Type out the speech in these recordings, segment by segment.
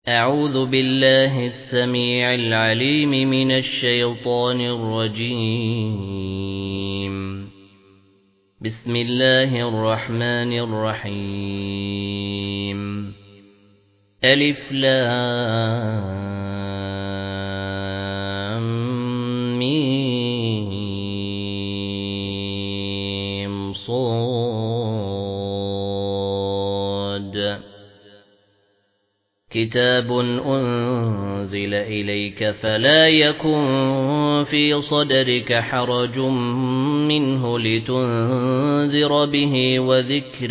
أعوذ بالله السميع العليم من الشيطان الرجيم. بسم الله الرحمن الرحيم. ألف لام ميم صاد. كتاب أنزل إليك فلا يكن في صدرك حرج منه لتنذر به وذكر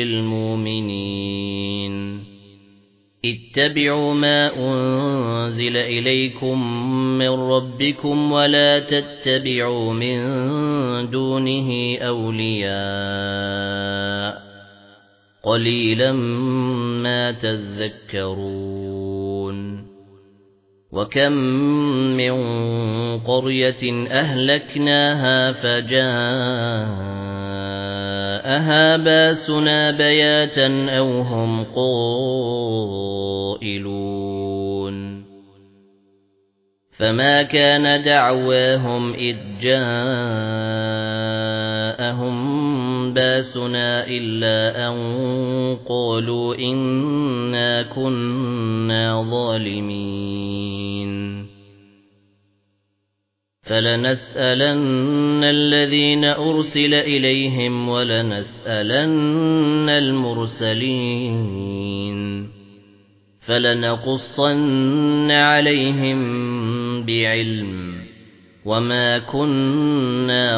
للمؤمنين. اتبعوا ما أنزل إليكم من ربكم ولا تتبعوا من دونه أولياء قليلا ما تذكرون. وكم من قرية أهلكناها فجاءها باسنا بياتا أو هم قائلون. فما كان دعواهم إذ جاءهم باسنا إلا أن قالوا إنا كنا ظالمين. فلنسألن الذين أرسل إليهم ولنسألن المرسلين. فلنقصن عليهم بعلم وما كنا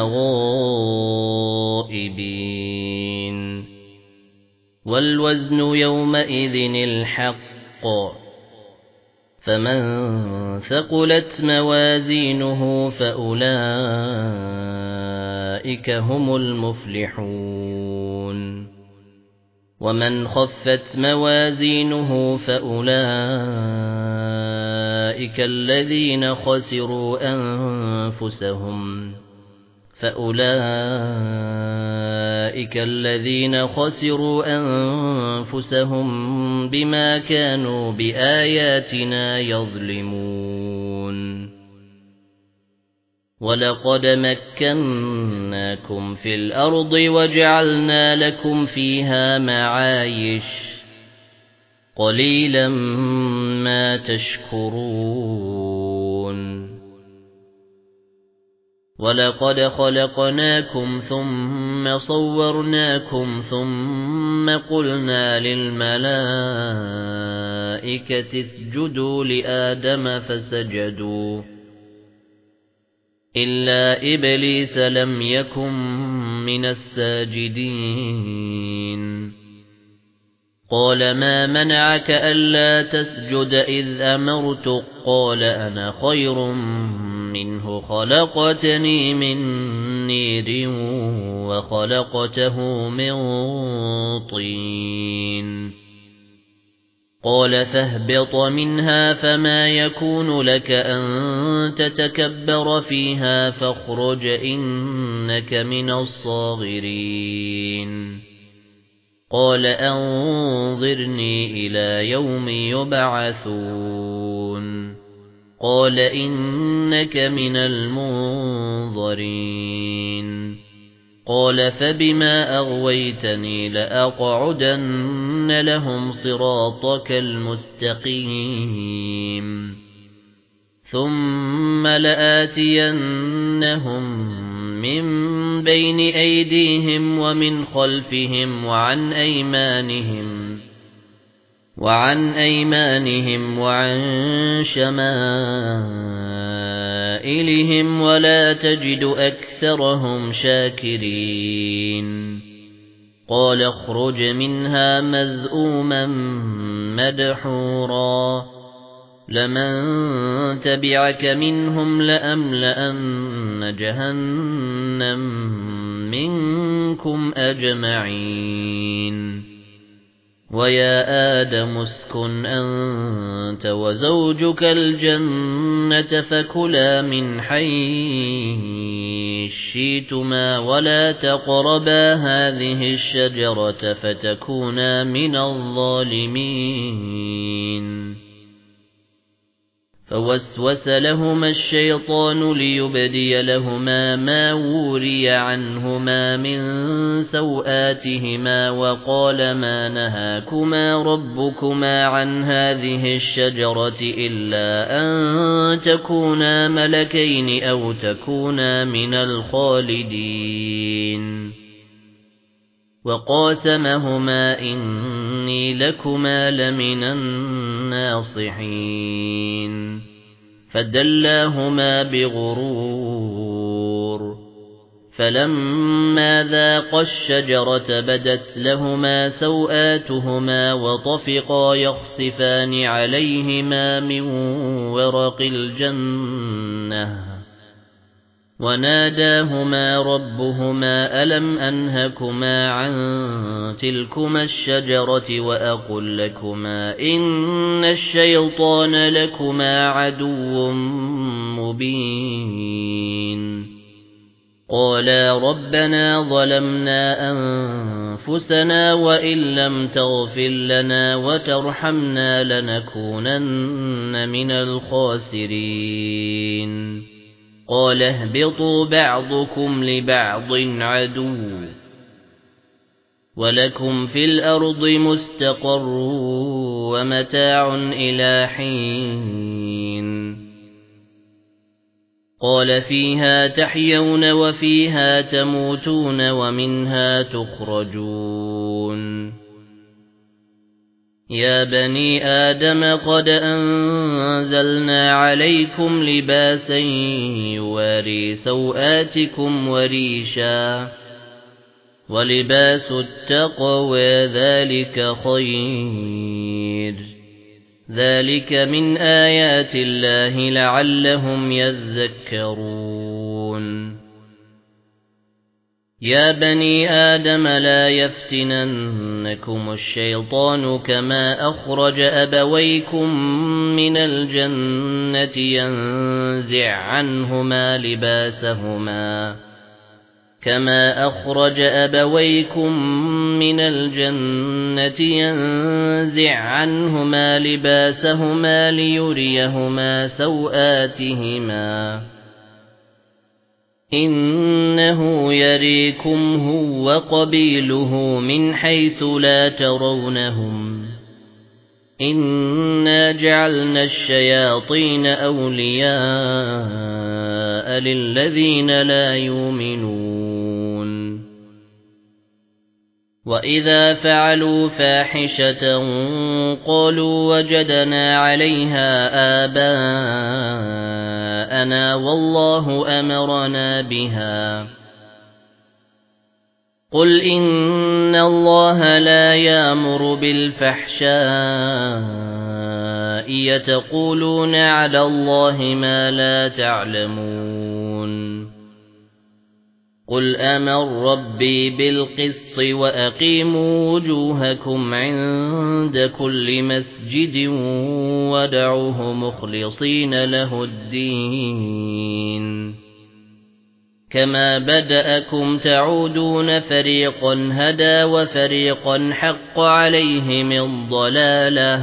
غائبين. والوزن يومئذ الحق. فمن ثقلت موازينه فأولئك هم المفلحون. ومن خفت موازينه فأولئك الذين خسروا أنفسهم بما كانوا بآياتنا يظلمون. ولقد مكناكم في الأرض وجعلنا لكم فيها معايش قليلا ما تشكرون. ولقد خلقناكم ثم صورناكم ثم قلنا للملائكة اسجدوا لآدم فسجدوا إلا إبليس لم يكن من الساجدين. قال ما منعك ألا تسجد إذ أمرتك؟ قال أنا خير منه خلقتني من نير وخلقته من طين. قال فاهبط منها فما يكون لك أن تتكبر فيها فاخرج إنك من الصاغرين. قال أنظرني إلى يوم يبعثون. قال إنك من المنظرين. قال فبما أغويتني لأقعدن لهم صراطك المستقيم ثم لآتينهم من بين أيديهم ومن خلفهم وعن أيمانهم وعن شمائلهم ولا تجد أكثرهم شاكرين. قال اخرج منها مذءوما مدحورا لمن تبعك منهم لأملأن جهنم منكم أجمعين. ويا آدم اسكن أنت وزوجك الجنة فكلا من حيث شئتما ولا تقربا هذه الشجرة فتكونا من الظالمين. فوسوس لهما الشيطان ليبدي لهما ما وري عنهما من سوآتهما وقال ما نهاكما ربكما عن هذه الشجرة إلا أن تكونا ملكين أو تكونا من الخالدين وقاسمهما إني لكما لمن الناصحين فدلاهما بغرور فلما ذاقا الشجرة بدت لهما سوآتهما وطفقا يخصفان عليهما من ورق الجنة وناداهما ربهما ألم أنهكما عن تلكما الشجرة وأقل لكما إن الشيطان لكما عدو مبين قالا ربنا ظلمنا أنفسنا وإن لم تغفر لنا وترحمنا لنكونن من الخاسرين قال اهبطوا بعضكم لبعض عدو ولكم في الأرض مستقر ومتاع إلى حين قال فيها تحيون وفيها تموتون ومنها تخرجون يا بني آدم قد أنزلنا عليكم لباسا يواري سوآتكم وريشا ولباس التقوى ذلك خير ذلك من آيات الله لعلهم يذكرون يا بني آدم لا يفتننكم الشيطان كما أخرج أبويكم من الجنة ينزع عنهما لباسهما كما أخرج أبويكم من الجنة ينزع عنهما لباسهما ليريهما سوآتهما إنه يريكم هو وقبيله من حيث لا ترونهم إنا جعلنا الشياطين أولياء للذين لا يؤمنون وإذا فعلوا فاحشة قالوا وجدنا عليها آباءنا والله أمرنا بها قل إن الله لا يأمر بالفحشاء يتقولون على الله ما لا تعلمون قل أمر ربي بالقسط وأقيموا وجوهكم عند كل مسجد ودعوه مخلصين له الدين كما بدأكم تعودون فريقا هدى وفريقا حق عليهم الضلالة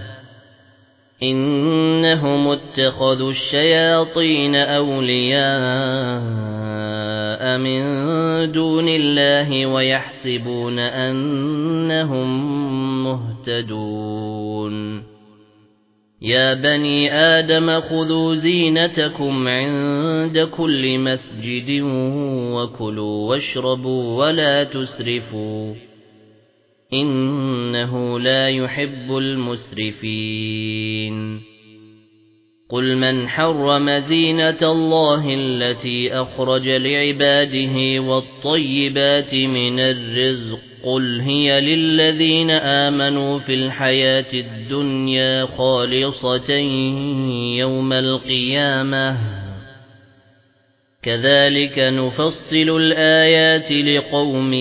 إنهم اتخذوا الشياطين أولياء من دون الله ويحسبون أنهم مهتدون يا بني آدم خذوا زينتكم عند كل مسجد وكلوا واشربوا ولا تسرفوا إنه لا يحب المسرفين قل من حرم زينة الله التي أخرج لعباده والطيبات من الرزق قل هي للذين آمنوا في الحياة الدنيا خالصة يوم القيامة كذلك نفصل الآيات لقوم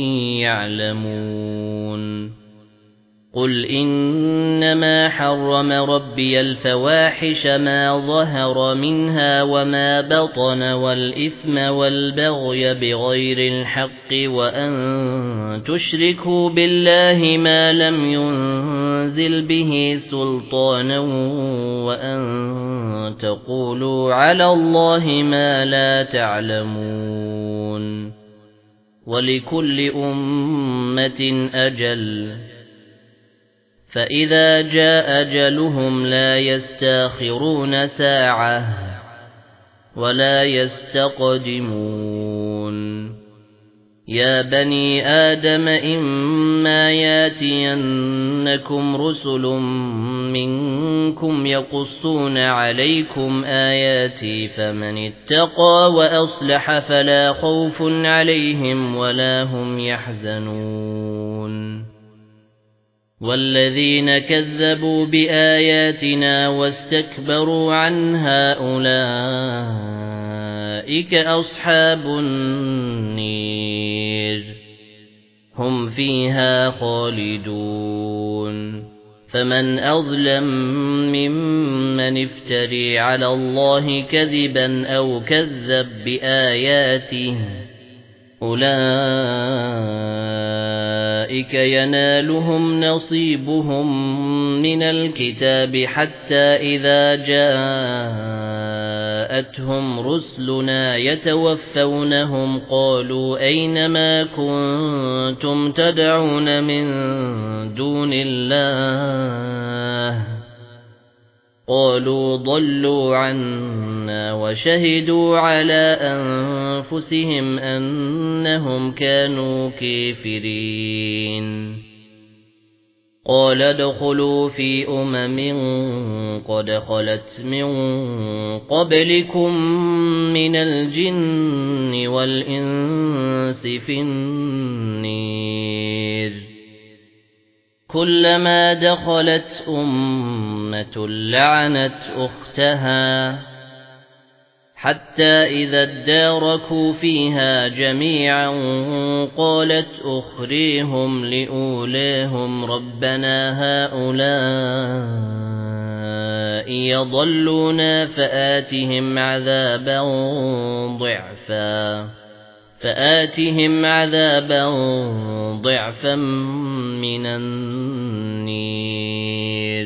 يعلمون قل إنما حرم ربي الفواحش ما ظهر منها وما بطن والإثم والبغي بغير الحق وأن تشركوا بالله ما لم ينزل تنزل به سلطانا وأن تقولوا على الله ما لا تعلمون ولكل أمة أجل فإذا جاء أجلهم لا يستاخرون ساعة ولا يستقدمون يا بني آدم إما ياتينكم رسل منكم يقصون عليكم آياتي فمن اتقى وأصلح فلا خوف عليهم ولا هم يحزنون والذين كذبوا بآياتنا واستكبروا عنها أولئك أصحاب النير هم فيها خالدون فمن أظلم ممن افتري على الله كذبا أو كذب بآياته أولئك ينالهم نصيبهم من الكتاب حتى إذا جاءتهم رسلنا يتوفونهم قالوا أين ما كنتم تدعون من دون الله قالوا ضلوا عنا وشهدوا على أنفسهم أنهم كانوا كافرين قال ادخلوا في قد خلت من قبلكم من الجن والإنس في النير كلما دخلت أمة لعنت أختها حتى إذا اداركوا فيها جميعا قالت أخريهم لأولاهم ربنا هؤلاء يضلونا فآتهم عذابا ضعفا من النير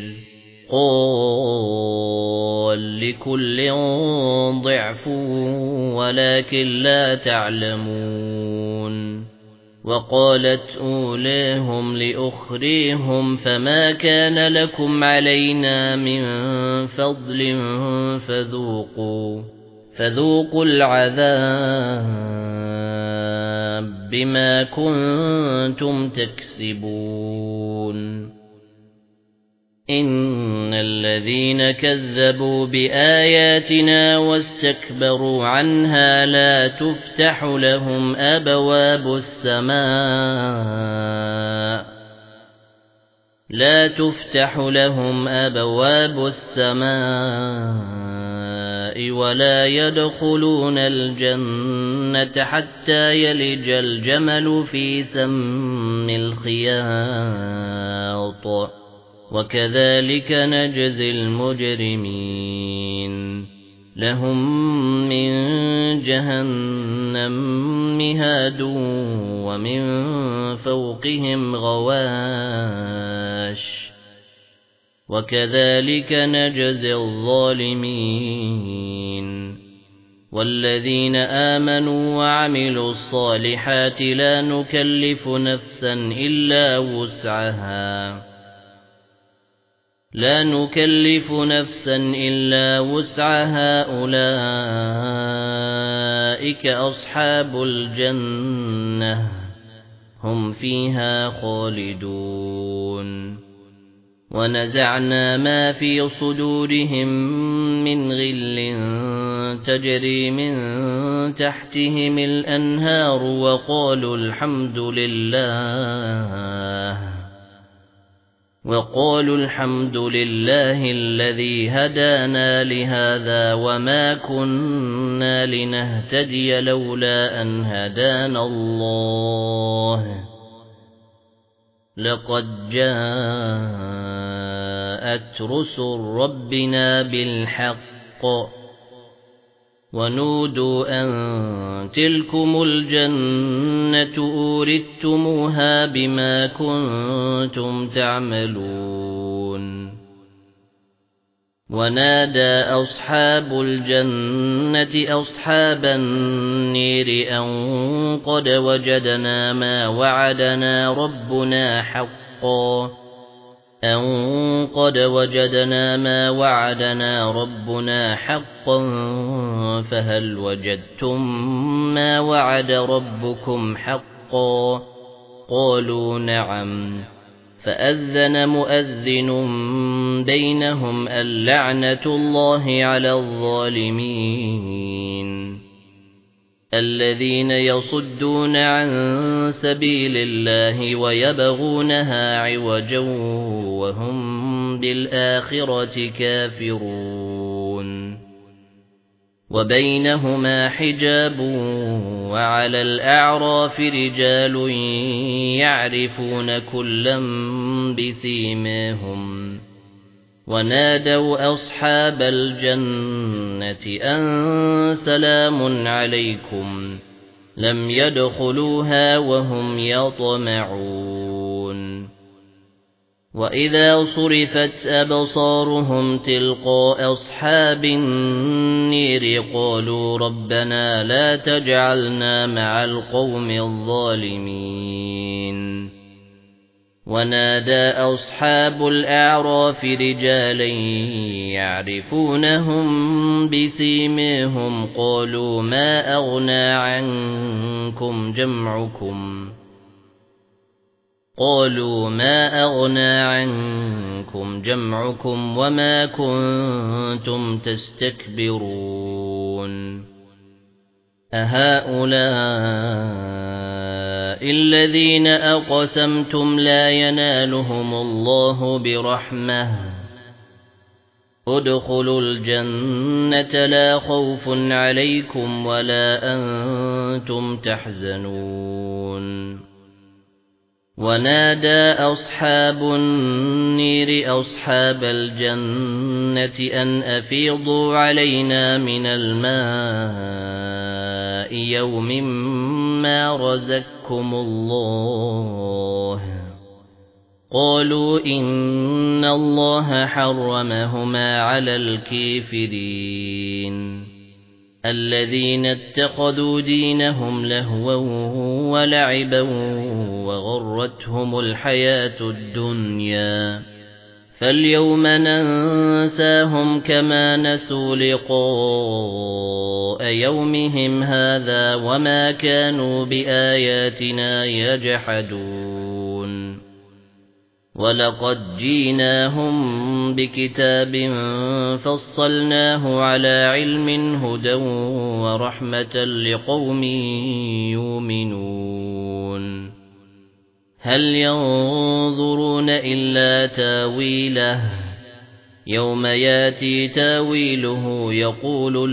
قال لكل ضعف ولكن لا تعلمون وقالت أولاهم لأخريهم فما كان لكم علينا من فضل فذوقوا العذاب بما كنتم تكسبون إن الذين كذبوا بآياتنا واستكبروا عنها لا تفتح لهم أبواب السماء ولا يدخلون الجنة حتى يلج الجمل في سم الخياط وكذلك نجزي المجرمين لهم من جهنم مهاد ومن فوقهم غواش وكذلك نجزي الظالمين والذين آمنوا وعملوا الصالحات لا نكلف نفسا إلا وسعها أولئك أصحاب الجنة هم فيها خالدون ونزعنا ما في صدورهم من غل تجري من تحتهم الأنهار وقالوا الحمد لله الذي هدانا لهذا وما كنا لنهتدي لولا أن هدانا الله لقد جاءت رسل ربنا بالحق ونودوا أن تلكم الجنة أورثتموها بما كنتم تعملون ونادى أصحاب الجنة أصحاب النير أن قد وجدنا ما وعدنا ربنا حقا فهل وجدتم ما وعد ربكم حقا قالوا نعم فأذن مؤذن بينهم اللعنة الله على الظالمين الذين يصدون عن سبيل الله ويبغونها عوجا وهم بالآخرة كافرون وبينهما حجاب وعلى الأعراف رجال يعرفون كلا بسيماهم ونادوا أصحاب الجنة أن سلام عليكم لم يدخلوها وهم يطمعون وإذا صرفت أبصارهم تلقاء أصحاب النير قالوا ربنا لا تجعلنا مع القوم الظالمين ونادى أصحاب الأعراف رجالا يعرفونهم بسيماهم قالوا ما أغنى عنكم جمعكم وما كنتم تستكبرون أهؤلاء الذين أقسمتم لا ينالهم الله برحمة ادخلوا الجنة لا خوف عليكم ولا أنتم تحزنون ونادى أصحاب النير أصحاب الجنة أن أفيضوا علينا من الماء يوم ما رزقكم الله قالوا إن الله حرمهما على الكافرين الذين اتخذوا دينهم لهوا ولعبا وغرتهم الحياة الدنيا فاليوم ننساهم كما نسوا لقاء يومهم هذا وما كانوا بآياتنا يجحدون ولقد جئناهم بكتاب فصلناه على علم هدى ورحمة لقوم يؤمنون هل ينظرون إلا تاويله يوم ياتي تاويله يقول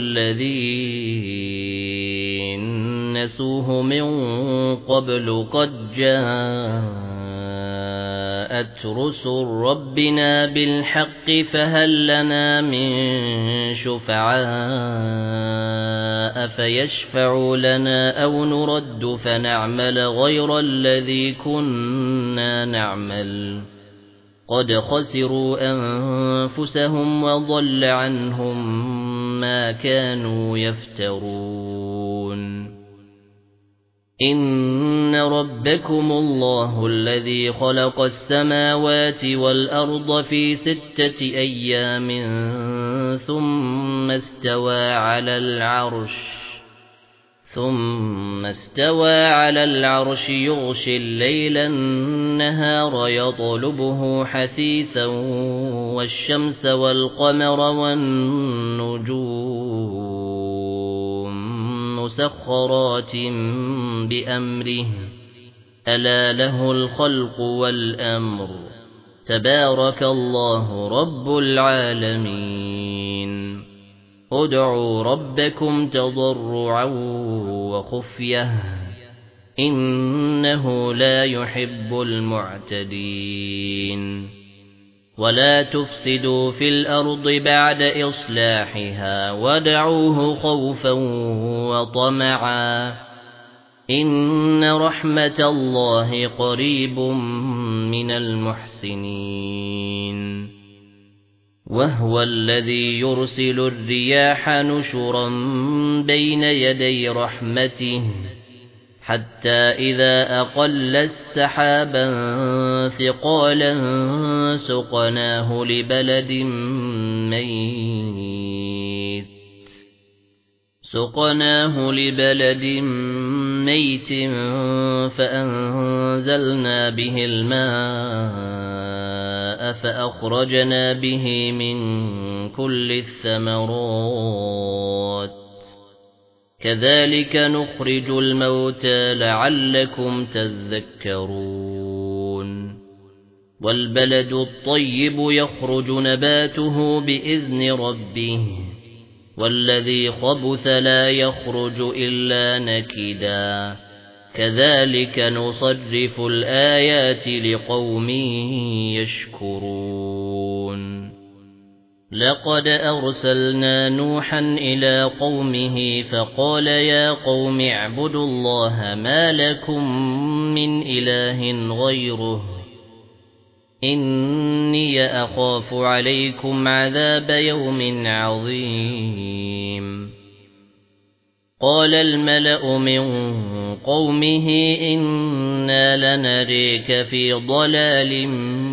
الذين نسوه من قبل قد جاءت رسل ربنا بالحق فهل لنا من شفعاء فيشفعوا لنا أو نرد فنعمل غير الذي كنا نعمل قد خسروا أنفسهم وضل عنهم ما كانوا يفترون إن ربكم الله الذي خلق السماوات والأرض في 6 أيام ثم استوى على العرش يغشي الليل النهار يطلبه حثيثا والشمس والقمر والنجوم مسخرات بأمره ألا له الخلق والأمر تبارك الله رب العالمين ادعوا ربكم تضرعا وخفية إنه لا يحب المعتدين ولا تفسدوا في الأرض بعد إصلاحها وادعوه خوفا وطمعا إن رحمة الله قريب من المحسنين وهو الذي يرسل الرياح نشرا بين يدي رحمته حتى إذا أقل السحابا ثقالا سقناه لبلد ميت فأنزلنا به الماء فأخرجنا به من كل الثمرات كذلك نخرج الموتى لعلكم تذكرون والبلد الطيب يخرج نباته بإذن ربه والذي خبث لا يخرج إلا نكدا كذلك نصرف الآيات لقوم يشكرون لقد أرسلنا نوحا إلى قومه فقال يا قوم اعبدوا الله ما لكم من إله غيره إني أخاف عليكم عذاب يوم عظيم قال الملأ من قومه إنا لنريك في ضلال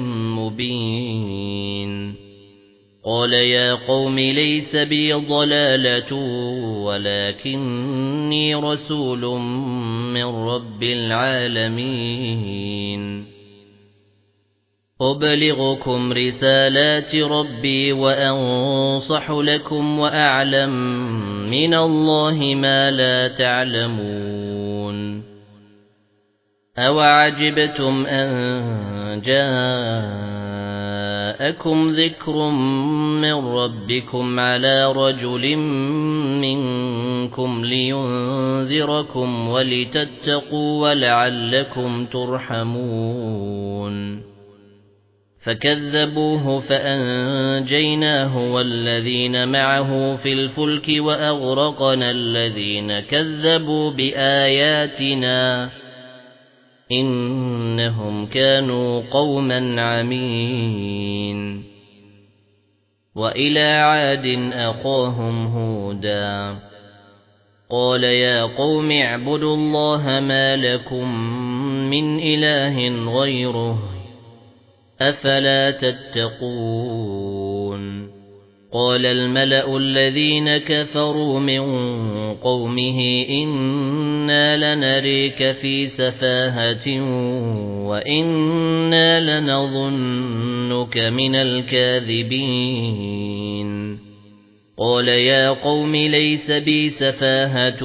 مبين قال يا قوم ليس بي ضلالة ولكني رسول من رب العالمين أبلغكم رسالات ربي وأنصح لكم وأعلم من الله ما لا تعلمون أوعجبتم أن جاءكم ذكر من ربكم على رجل منكم لينذركم ولتتقوا ولعلكم ترحمون فكذبوه فأنجيناه والذين معه في الفلك وأغرقنا الذين كذبوا بآياتنا إنهم كانوا قوما عمين وإلى عاد أخاهم هودا قال يا قوم اعبدوا الله ما لكم من إله غيره أفلا تتقون قال الملأ الذين كفروا من قومه إنا لنريك في سفاهة وإنا لنظنك من الكاذبين قال يا قوم ليس بي سفاهة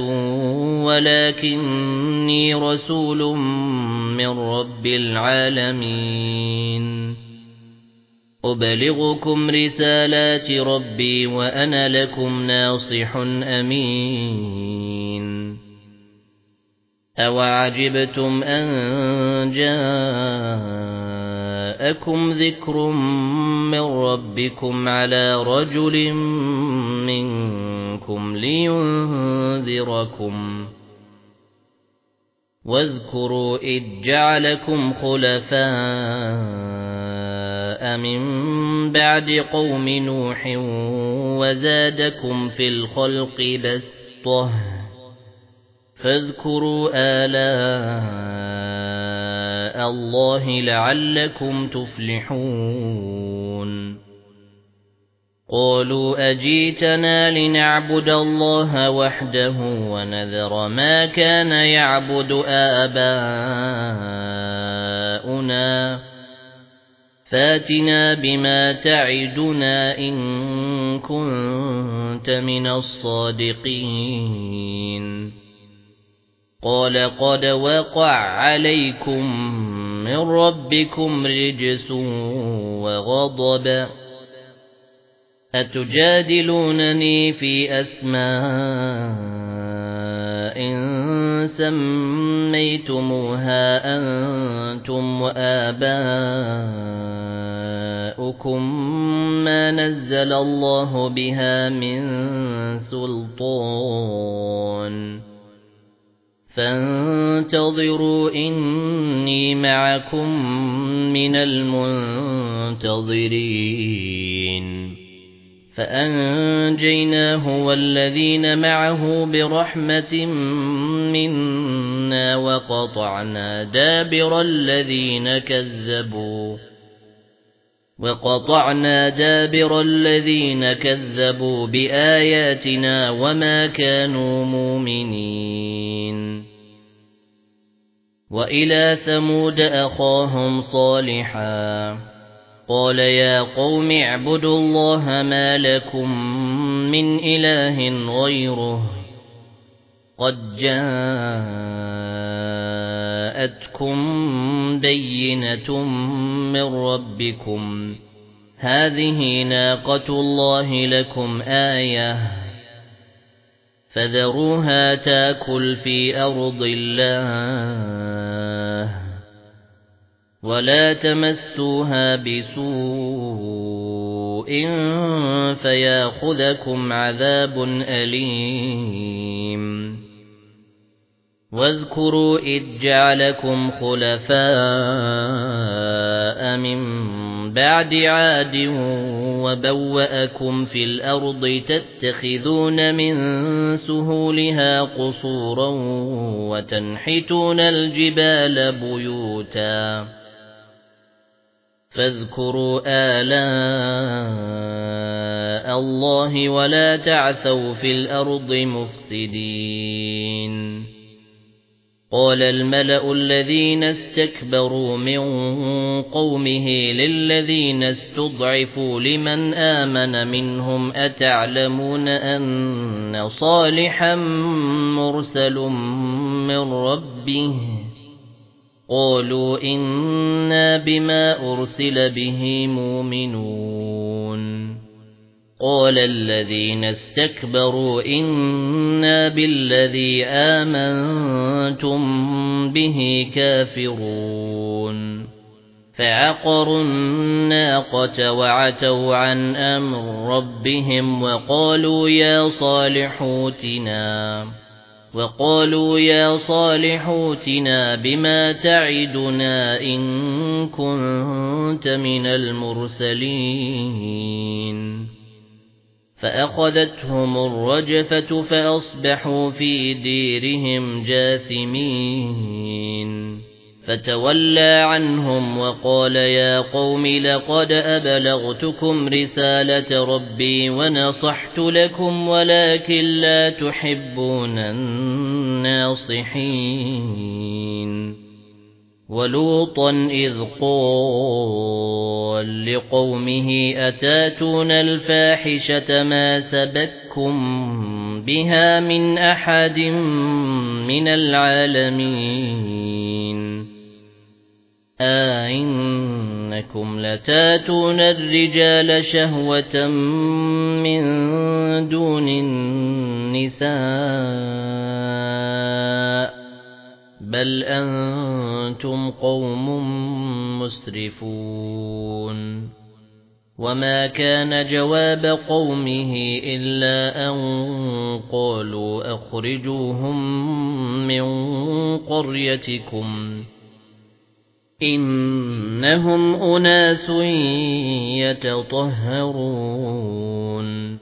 ولكني رسول من رب العالمين أبلغكم رسالات ربي وأنا لكم ناصح أمين أوعجبتم أن جاءكم ذكر من ربكم على رجل منكم لينذركم واذكروا إذ جعلكم خلفاء من بعد قوم نوح وزادكم في الخلق بسطة فاذكروا آلاء الله لعلكم تفلحون قالوا أجيتنا لنعبد الله وحده ونذر ما كان يعبد آباؤنا فاتنا بما تعدنا إن كنت من الصادقين قال قد وقع عليكم من ربكم رجس وغضب أتجادلونني في أسماء سميتموها أنتم وآباؤكم تَسُؤْكُمْ مَا نَزَّلَ اللَّهُ بِهَا مِن سُلْطَانٍ فَانتَظِرُوا إِنِّي مَعَكُمْ مِنَ الْمُنتَظِرِينَ فَأَنجَيْنَاهُ وَالَّذِينَ مَعَهُ بِرَحْمَةٍ مِنَّا وَقَطَعْنَا دَابِرَ الَّذِينَ كَذَّبُوا بِآيَاتِنَا وَمَا كَانُوا مُؤْمِنِينَ وَإِلَى ثَمُودَ أَخَاهُمْ صَالِحًا قَالَ يَا قَوْمِ اعْبُدُوا اللَّهَ مَا لَكُمْ مِنْ إِلَٰهٍ غَيْرُهُ قَدْ جَاءَتْكُمْ بَيِّنَةٌ مِّن رَّبِّكُمْ هَٰذِهِ نَاقَةُ اللَّهِ لَكُمْ آيَةً فَذَرُوهَا تَأْكُلْ فِي أَرْضِ اللَّهِ وَلَا تَمَسُّوهَا بِسُوءٍ فَيَأْخُذَكُمْ عَذَابٌ أَلِيمٌ وَاذْكُرُوا إِذْ جَعَلَكُمْ خُلَفَاءَ مِن بَعْدِ عَادٍ وَبَوَّأَكُمْ فِي الْأَرْضِ تَتَّخِذُونَ مِن سُهُولِهَا قُصُورًا وَتَنْحِتُونَ الْجِبَالَ بُيُوتًا فاذكروا آلاء الله ولا تعثوا في الأرض مفسدين قال الملأ الذين استكبروا من قومه للذين استضعفوا لمن آمن منهم أتعلمون أن صالحا مرسل من ربه قالوا إنا بما أرسل به مؤمنون قال الذين استكبروا إنا بالذي آمنتم به كافرون فعقروا الناقة وعتوا عن أمر ربهم وقالوا يا صالح ائتنا بما تعدنا إن كنت من المرسلين فأخذتهم الرجفة فأصبحوا في ديرهم جاثمين فتولى عنهم وقال يا قوم لقد أبلغتكم رسالة ربي ونصحت لكم ولكن لا تحبون الناصحين ولوطا إذ قال لقومه أتاتون الفاحشة ما سبقكم بها من أحد من العالمين أئنكم لتاتون الرجال شهوة من دون النساء بل أنتم قوم مسرفون وما كان جواب قومه إلا أن قالوا أخرجوهم من قريتكم إنهم أناس يتطهرون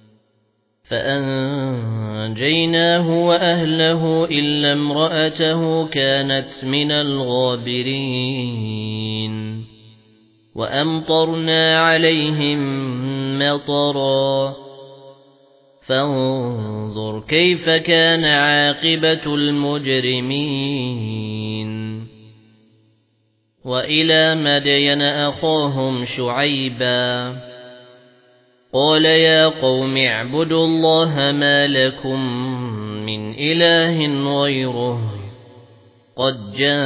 فأنجيناه وأهله إلا امرأته كانت من الغابرين وأمطرنا عليهم مطرا فانظر كيف كان عاقبة المجرمين وإلى مدين أخاهم شعيبا قال يا قوم اعبدوا الله ما لكم من إله غيره قد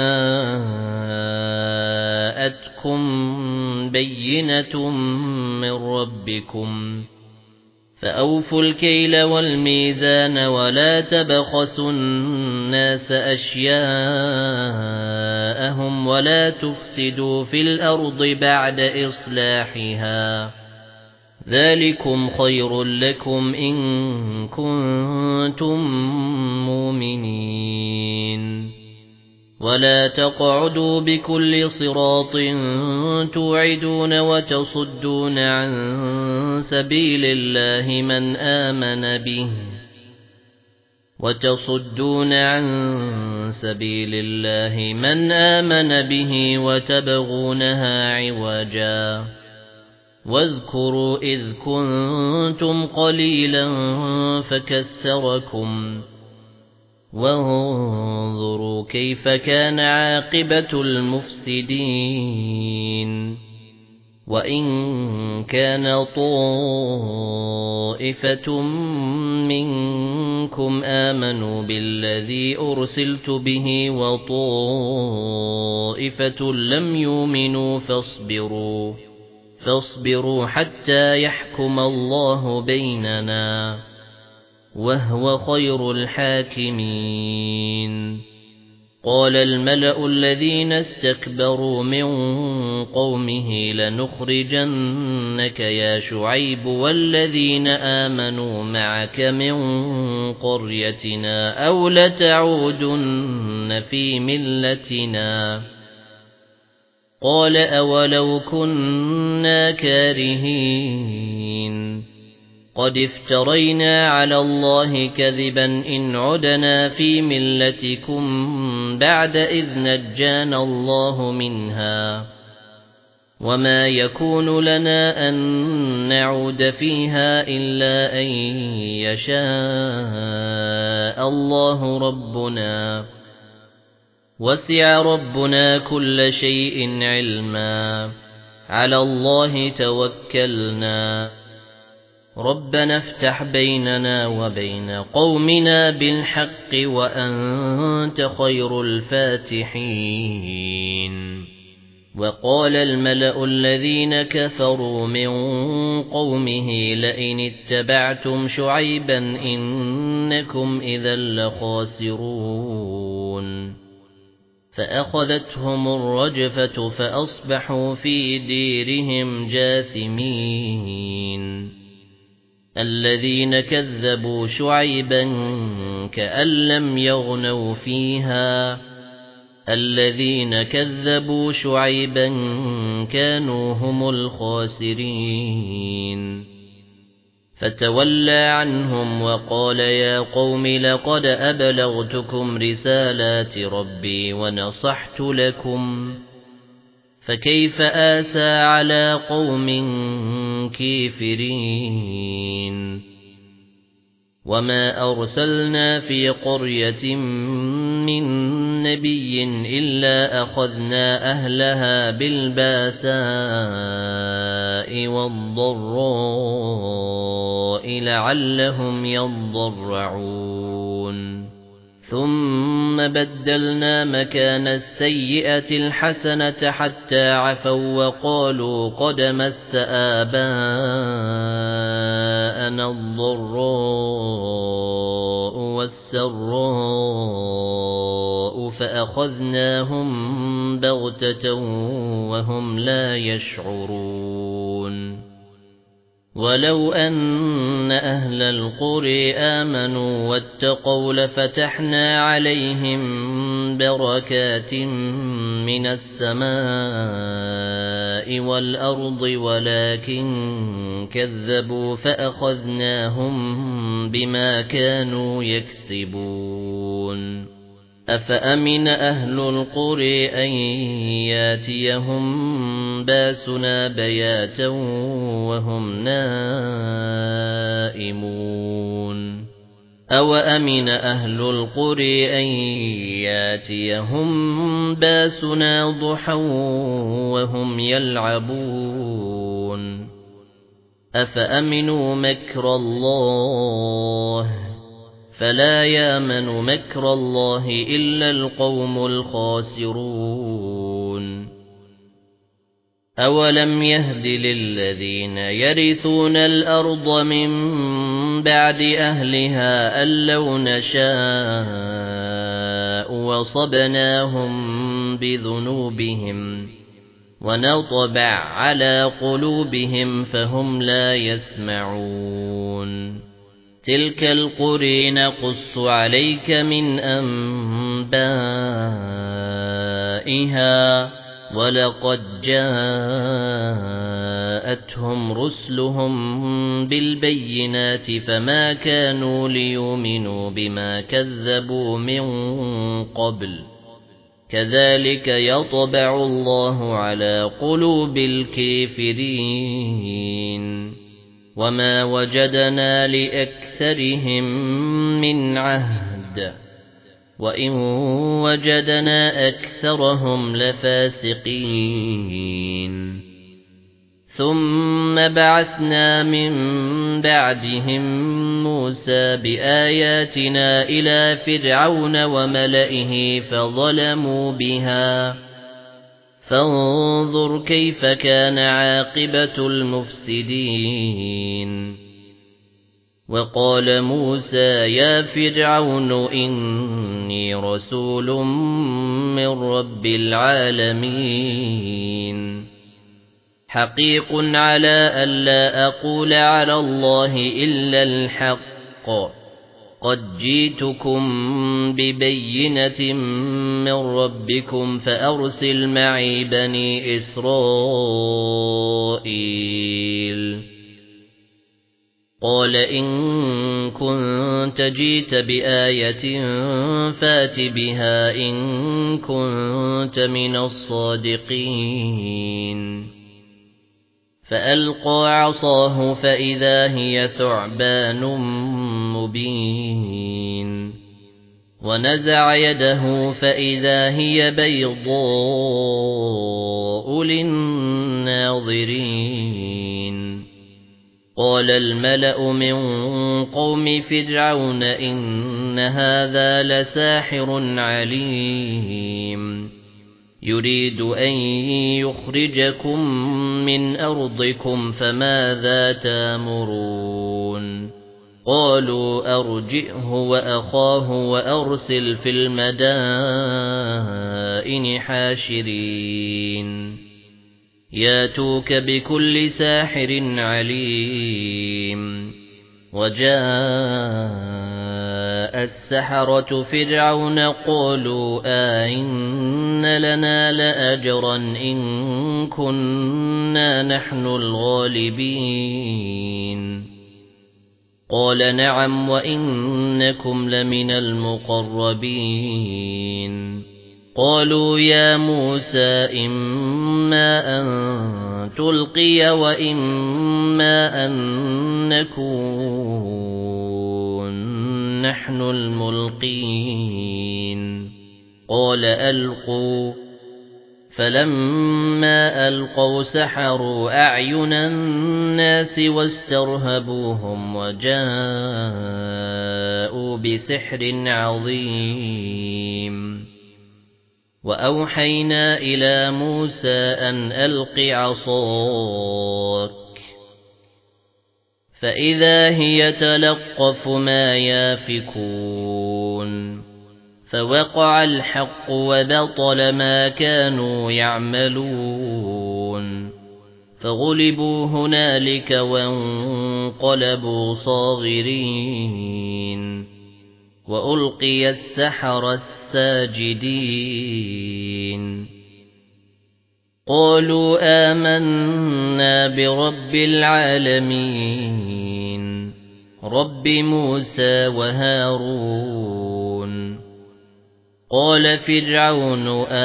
جاءتكم بينة من ربكم فأوفوا الكيل والميزان ولا تبخسوا الناس أشياءهم ولا تفسدوا في الأرض بعد إصلاحها ذلكم خير لكم إن كنتم مؤمنين ولا تقعدوا بكل صراط توعدون وتصدون عن سبيل الله من آمن به وتبغونها عوجا واذكروا إذ كنتم قليلا فكثركم وانظروا كيف كان عاقبة المفسدين وإن كان طائفة منكم آمنوا بالذي أرسلت به وطائفة لم يؤمنوا فاصبروا حتى يحكم الله بيننا وهو خير الحاكمين قال الملأ الذين استكبروا من قومه لنخرجنك يا شعيب والذين آمنوا معك من قريتنا أو لتعودن في ملتنا قال أولو كنا كارهين قد افترينا على الله كذبا إن عدنا في ملتكم بعد إذ نجانا الله منها وما يكون لنا أن نعود فيها إلا أن يشاء الله ربنا وسع ربنا كل شيء علما على الله توكلنا ربنا افتح بيننا وبين قومنا بالحق وأنت خير الفاتحين وقال الملأ الذين كفروا من قومه لئن اتبعتم شعيبا إنكم إذا لخاسرون فأخذتهم الرجفة فأصبحوا في ديرهم جاثمين الذين كذبوا شعيبا كأن لم يغنوا فيها الذين كذبوا شعيبا كانوا هم الخاسرين فتولى عنهم وقال يا قوم لقد أبلغتكم رسالات ربي ونصحت لكم فكيف آسى على قوم كافرين وما أرسلنا في قرية من نبي إلا أخذنا أهلها بالباساء والضراء لعلهم يضرعون ثم بدلنا مكان السيئة الحسنة حتى عفوا وقالوا قد مس آباءنا الضراء والسراء فأخذناهم بغتة وهم لا يشعرون ولو أن أهل القرى آمنوا واتقوا لفتحنا عليهم بركات من السماء والأرض ولكن كذبوا فأخذناهم بما كانوا يكسبون أفأمن أهل القرى أن ياتيهم باسنا بياتا وهم نائمون أو أمن أهل القرى أن ياتيهم باسنا ضحى وهم يلعبون أفأمنوا مكر الله فلا يامن مكر الله إلا القوم الخاسرون أولم يهد للذين يرثون الأرض من بعد أهلها أن لو نشاء وَصَبْنَاهُم بِذُنُوبِهِمْ وَنَطْبَعْ عَلَى قُلُوبِهِمْ فَهُمْ لَا يَسْمَعُونَ تِلْكَ الْقُرَى نَقُصُّ عَلَيْكَ مِنْ أَنبَائِهَا وَلَقَدْ جَاءَتْهُمْ رُسُلُهُم بِالْبَيِّنَاتِ فَمَا كَانُوا لِيُؤْمِنُوا بِمَا كَذَّبُوا مِن قَبْلُ كَذَلِكَ يَطْبَعُ اللَّهُ عَلَى قُلُوبِ الْكَافِرِينَ وَمَا وَجَدْنَا لِأَكْثَرِهِم مِّنْ عَهْدٍ وَإِن وَجَدْنَا أَكْثَرَهُمْ لَفَاسِقِينَ ثُمَّ بَعَثْنَا مِن بَعْدِهِم مُوسَى بِآيَاتِنَا إِلَى فِرْعَوْنَ وَمَلئِهِ فَظَلَمُوا بِهَا فانظُرْ كَيْفَ كَانَ عَاقِبَةُ الْمُفْسِدِينَ وَقَالَ مُوسَى يَا فِرْعَوْنُ إِنِّي رَسُولٌ مِّن رَّبِّ الْعَالَمِينَ حَقِيقٌ عَلَى أَلَّا أَقُولَ عَلَى اللَّهِ إِلَّا الْحَقَّ قَدْ جِئْتُكُم بِبَيِّنَةٍ مِّن رَّبِّكُمْ فَأَرْسِلْ مَعِي بَنِي إِسْرَائِيلَ قَالَ إِن كُنتَ جِئْتَ بِآيَةٍ فَأْتِ بِهَا إِن كُنتَ مِنَ الصَّادِقِينَ فَأَلْقَى عَصَاهُ فَإِذَا هِيَ ثُعْبَانٌ مُبِينٌ وَنَزَعَ يَدَهُ فَإِذَا هِيَ بَيْضَاءُ لِلنَّاظِرِينَ قَالَ الْمَلَأُ مِنْ قَوْمِ فِرْعَوْنَ إِنَّ هَذَا لَسَاحِرٌ عَلِيمٌ يُرِيدُ أَن يُخْرِجَكُم مِّنْ أَرْضِكُمْ فَمَاذَا تَأْمُرُونَ قَالُوا أَرْجِئْهُ وَأَخَاهُ وَأَرْسِلْ فِي الْمَدَائِنِ حَاشِرِينَ يَأْتُوكَ بِكُلِّ سَاحِرٍ عَلِيمٍ وَجَاءَ السَّحَرَةُ فِرْعَوْنَ قَالُوا أَئِنَّ لَنَا لَأَجْرًا إِن كُنَّا نَحْنُ الْغَالِبِينَ قَالَ نَعَمْ وَإِنَّكُمْ لَمِنَ الْمُقَرَّبِينَ قَالُوا يَا مُوسَى إِمَّا أَن تُلْقِيَ وَإِمَّا أَن نَّكُونَ نَحْنُ الْمُلْقِينَ قَالَ أَلْقُوا فَلَمَّا أَلْقَوْا سَحَرُوا أَعْيُنَ النَّاسِ وَاسْتَرْهَبُوهُمْ وَجَاءُوا بِسِحْرٍ عَظِيمٍ وَأَوْحَيْنَا إِلَى مُوسَى أَنْ أَلْقِ عَصَاكَ فَإِذَا هِيَ تَلْقَفُ مَا يَأْفِكُونَ فَوَقَعَ الْحَقُّ وَبَطَلَ مَا كَانُوا يَعْمَلُونَ فَغُلِبُوا هُنَالِكَ وَانقَلَبُوا صَاغِرِينَ وَأُلْقِيَ السَّحَرَةُ ساجدين قالوا آمنا برب العالمين رب موسى وهارون قال فرعون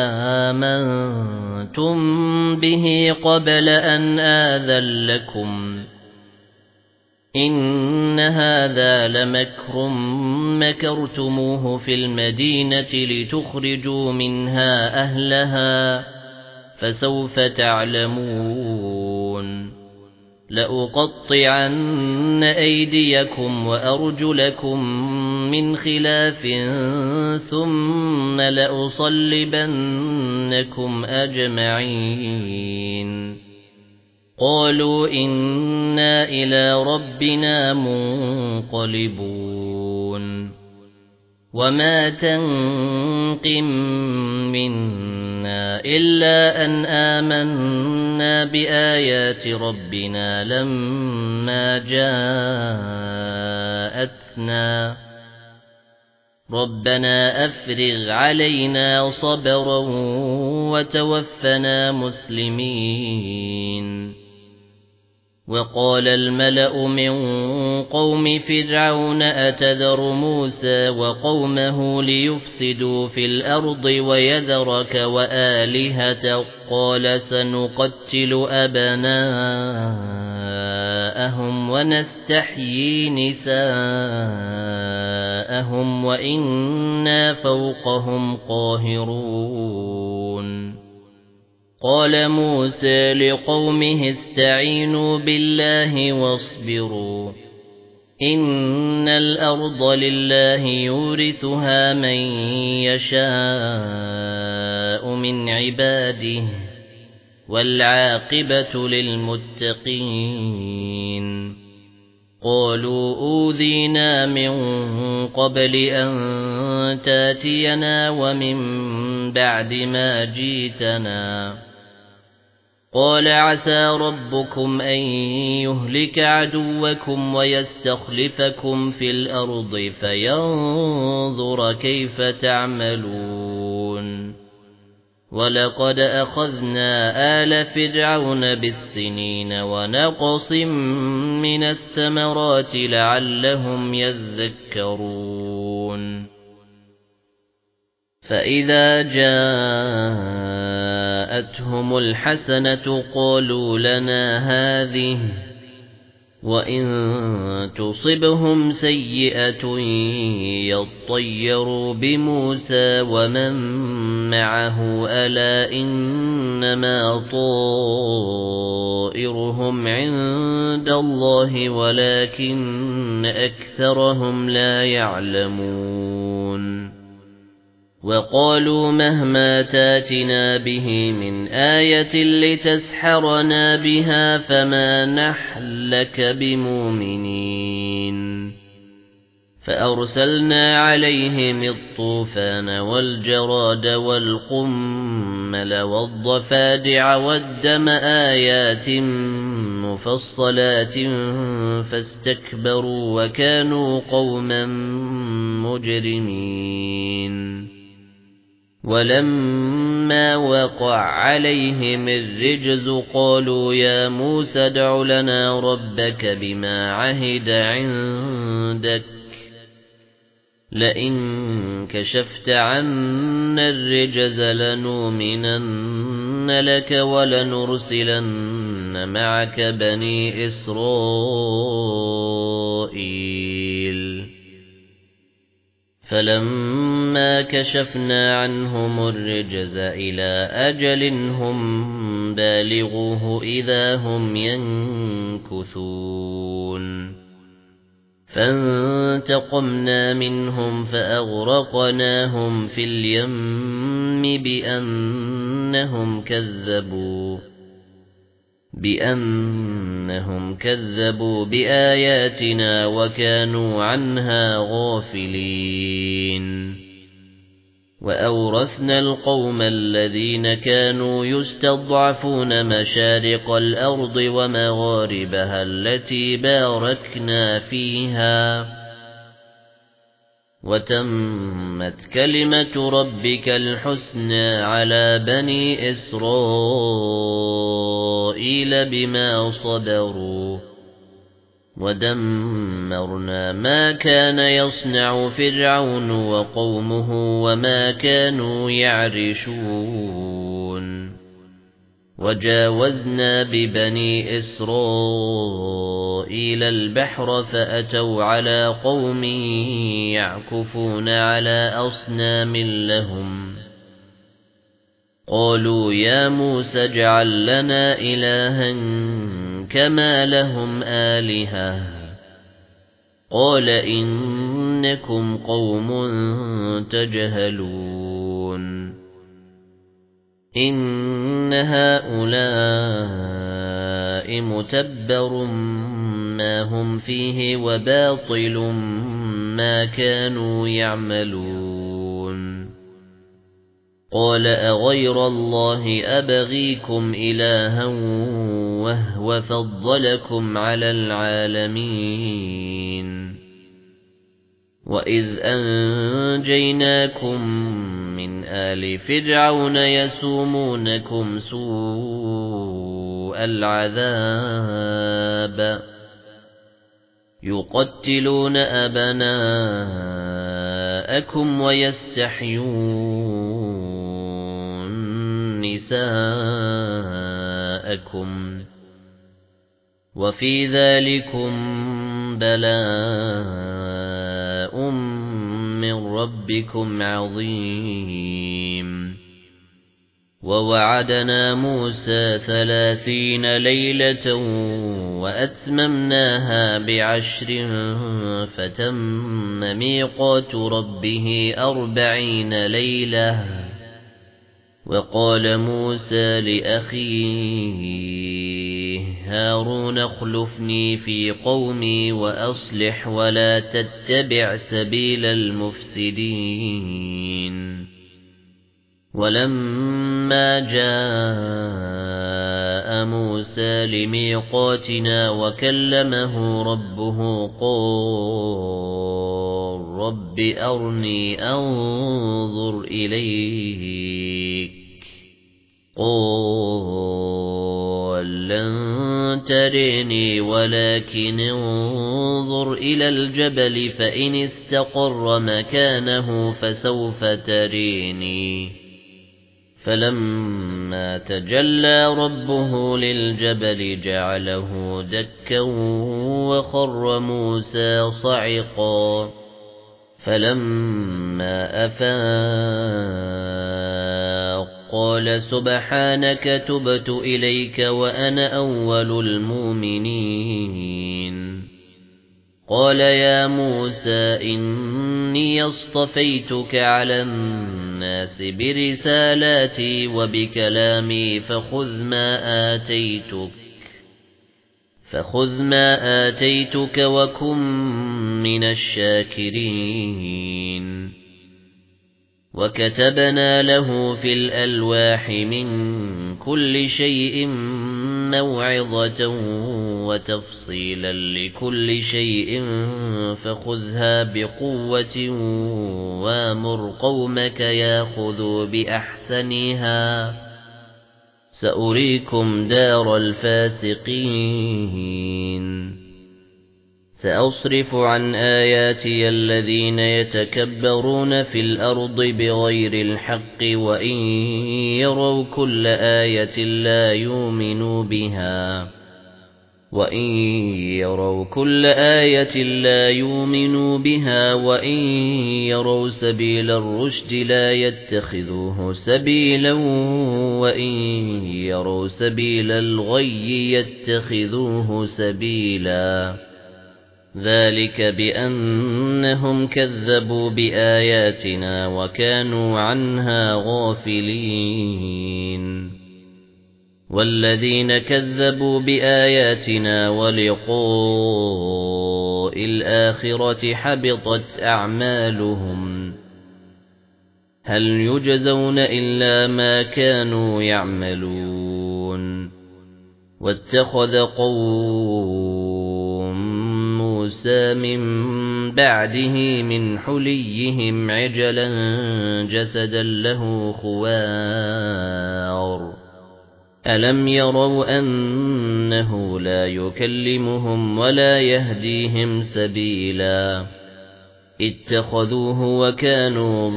آمنتم به قبل أن آذن لكم إن هذا لمكر مكرتموه في المدينة لتخرجوا منها أهلها فسوف تعلمون لأقطعن أيديكم وأرجلكم من خلاف ثم لأصلبنكم أجمعين قالوا إنا إلى ربنا منقلبون وما تنقم منا إلا أن آمنا بآيات ربنا لما جاءتنا ربنا أفرغ علينا صبرا وتوفنا مسلمين. وقال الملأ من قوم فرعون أتذر موسى وقومه ليفسدوا في الأرض ويذرك وآلهتك قال سنقتل أبناءهم ونستحيي نساءهم وإنا فوقهم قاهرون. قال موسى لقومه استعينوا بالله واصبروا إن الأرض لله يورثها من يشاء من عباده والعاقبة للمتقين. قالوا أوذينا من قبل أن تاتينا ومن بعد ما جيتنا قال عسى ربكم أن يهلك عدوكم ويستخلفكم في الأرض فينظر كيف تعملون. ولقد أخذنا آل فرعون بالسنين ونقص من الثمرات لعلهم يذكرون. فإذا جاءتهم الحسنة قالوا لنا هذه وإن تصبهم سيئة يطيروا بموسى ومن معه ألا إنما طائرهم عند الله ولكن أكثرهم لا يعلمون. وقالوا مهما تاتنا به من آية لتسحرنا بها فما نحن لك بمؤمنين. فأرسلنا عليهم الطوفان والجراد والقمل والضفادع والدم آيات مفصلات فاستكبروا وكانوا قوما مجرمين. ولما وقع عليهم الرجز قالوا يا موسى ادع لنا ربك بما عهد عندك لئن كشفت عنا الرجز لنؤمنن لك ولنرسلن معك بني إسرائيل. فلما كشفنا عنهم الرجز إلى أجل هم بالغوه إذا هم ينكثون. فانتقمنا منهم فأغرقناهم في اليم بأنهم كذبوا بآياتنا وكانوا عنها غافلين. وأورثنا القوم الذين كانوا يستضعفون مشارق الأرض ومغاربها التي باركنا فيها وتمت كلمة ربك الحسنى على بني إسرائيل بما صبروا ودمرنا ما كان يصنع فرعون وقومه وما كانوا يعرشون. وجاوزنا ببني إسرائيل البحر فأتوا على قوم يعكفون على أصنام لهم قالوا يا موسى اجعل لنا إلها كما لهم آلهة قال إنكم قوم تجهلون. إن هؤلاء متبر ما هم فيه وباطل ما كانوا يعملون قال أغير الله أبغيكم إلها وهو فضلكم على العالمين وإذ أنجيناكم من آل فرعون يسومونكم سوء العذاب يقتلون أبناءكم ويستحيون نساءكم وفي ذلكم بلاء من ربكم عظيم ووعدنا موسى 30 ليلة وأتممناها ب10 فتم ميقات ربه 40 ليلة وقال موسى لأخيه هارون اخلفني في قومي وأصلح ولا تتبع سبيل المفسدين ولما جاء موسى لميقاتنا وكلمه ربه قال رب أرني أنظر إليك قال لن تريني ولكن انظر إلى الجبل فإن استقر مكانه فسوف تريني فلما تجلى ربه للجبل جعله دكا وخر موسى صعقا فلما أفاق قال سبحانك تبت إليك وأنا أول المؤمنين قال يا موسى إني اصطفيتك على الناس برسالاتي وبكلامي فخذ ما آتيتك وكن من الشاكرين وكتبنا له في الألواح من كل شيء موعظة وتفصيلا لكل شيء فخذها بقوة وامر قومك ياخذوا بأحسنها سأريكم دار الفاسقين سأصرف عن آياتي الذين يتكبرون في الأرض بغير الحق وإن يروا كل آية لا يؤمنوا بها وإن يروا سبيل الرشد لا يتخذوه سبيلا وإن يروا سبيل الغي يتخذوه سبيلا ذلك بأنهم كذبوا بآياتنا وكانوا عنها غافلين والذين كذبوا بآياتنا ولقاء الآخرة حبطت أعمالهم هل يجزون إلا ما كانوا يعملون واتخذ قوم موسى من بعده من حليهم عجلا جسدا له خوار ألم يروا أنه لا يكلمهم ولا يهديهم سبيلا اتخذوه وكانوا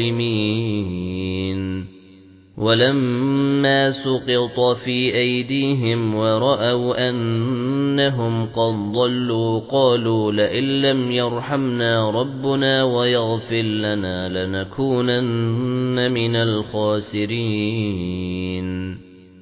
ظالمين ولما سقط في أيديهم ورأوا أنهم قد ضلوا قالوا لئن لم يرحمنا ربنا ويغفر لنا لنكونن من الخاسرين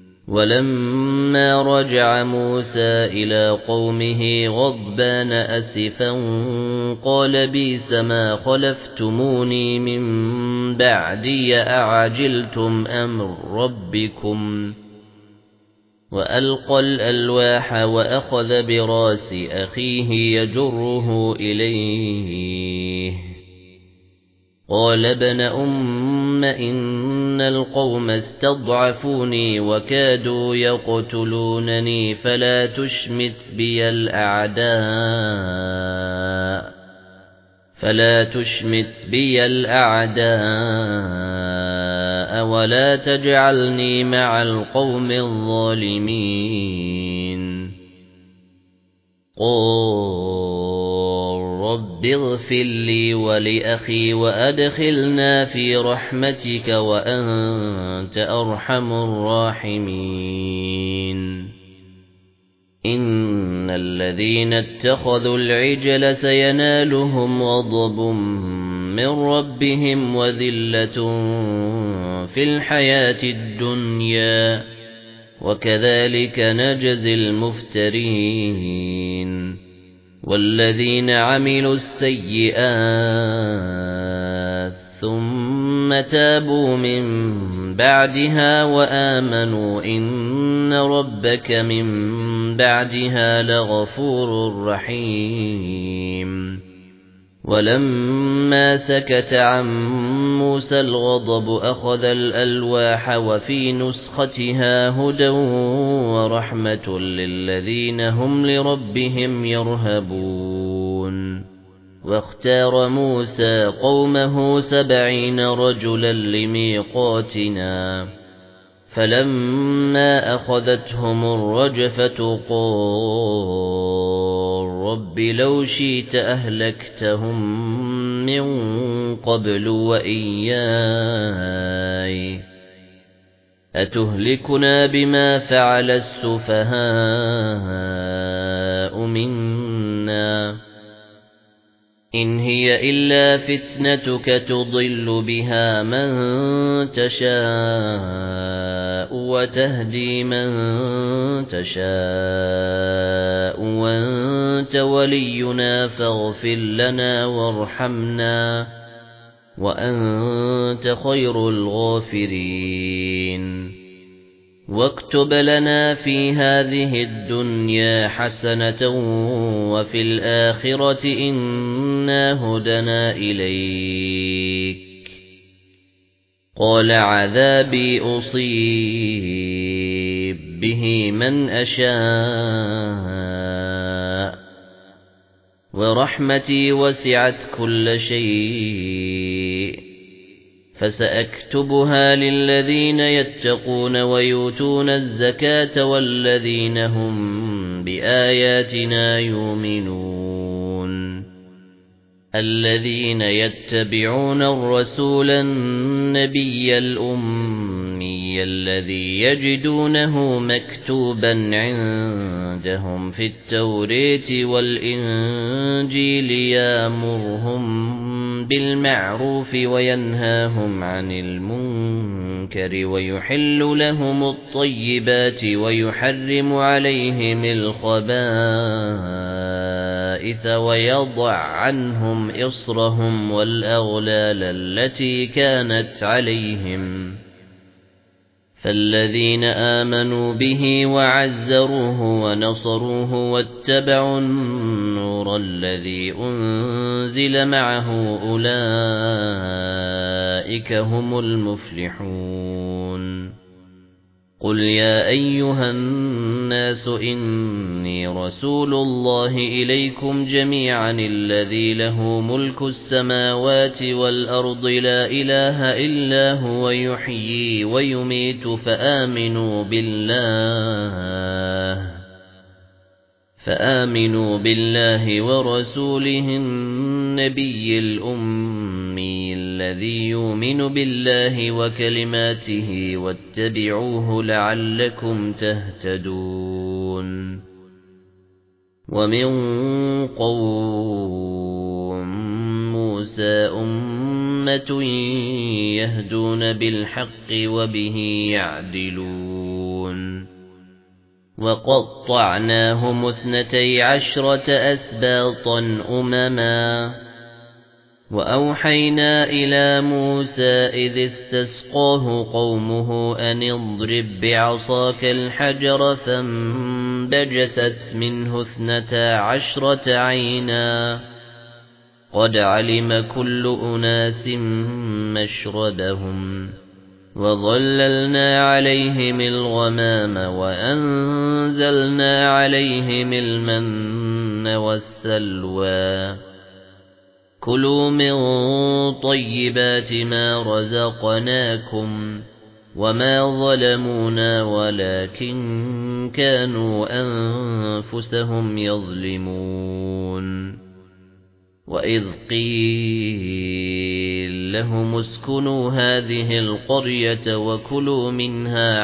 ولما رجع موسى إلى قومه غضبان أسفا قال بئس ما خلفتموني من بعدي أعجلتم أمر ربكم وألقى الألواح وأخذ براس أخيه يجره إليه قال ابن أم إن القوم استضعفوني وكادوا يقتلونني فلا تشمت بي الأعداء ولا تجعلني مع القوم الظالمين قال رب اغفر لي ولأخي وأدخلنا في رحمتك وأنت أرحم الراحمين إن الذين اتخذوا العجل سينالهم غضب من ربهم وذلة في الحياة الدنيا وكذلك نجزي المفترين والذين عملوا السيئات ثم تابوا من بعدها وآمنوا إن ربك من بعدها لغفور رحيم ولما سكت عن موسى الغضب أخذ الألواح وفي نسختها هدى ورحمة للذين هم لربهم يرهبون واختار موسى قومه 70 رجلا لميقاتنا فلما أخذتهم الرجفة قال رب لو شئت أهلكتهم من قبل وإياي أتهلكنا بما فعل السفهاء منا إن هي إلا فتنتك تضل بها من تشاء وتهدي من تشاء وأنت ولينا فاغفر لنا وارحمنا وأنت خير الغافرين واكتب لنا في هذه الدنيا حسنة وفي الآخرة إنا هدنا إليك قال عذابي أصيب به من أشاء ورحمتي وسعت كل شيء فسأكتبها للذين يتقون ويؤتون الزكاة والذين هم بآياتنا يؤمنون الذين يتبعون الرسول النبي الأمي الذي يجدونه مكتوبا عندهم في التوراة والإنجيل يأمرهم بالمعروف وينهاهم عن المنكر ويحل لهم الطيبات ويحرم عليهم الخبائث ويضع عنهم إصرهم والأغلال التي كانت عليهم فالذين آمنوا به وعزروه ونصروه واتبعوا النور الذي أنزل معه أولئك هم المفلحون قل يا أيها الناس إني رسول الله إليكم جميعا الذي له ملك السماوات والأرض لا إله إلا هو يحيي ويميت فآمنوا بالله ورسوله النبي الأمي الذي يؤمن بالله وكلماته واتبعوه لعلكم تهتدون ومن قوم موسى أمة يهدون بالحق وبه يعدلون وقطعناهم 12 أسباطا أمما وأوحينا إلى موسى إذ استسقاه قومه أن اضرب بعصاك الحجر فانبجست منه 12 عينا قد علم كل أناس مشربهم وظللنا عليهم الغمام وأنزلنا عليهم المن والسلوى كلوا من طيبات ما رزقناكم وما ظلمونا ولكن كانوا أنفسهم يظلمون وإذ قيل لهم اسكنوا هذه القرية وكلوا منها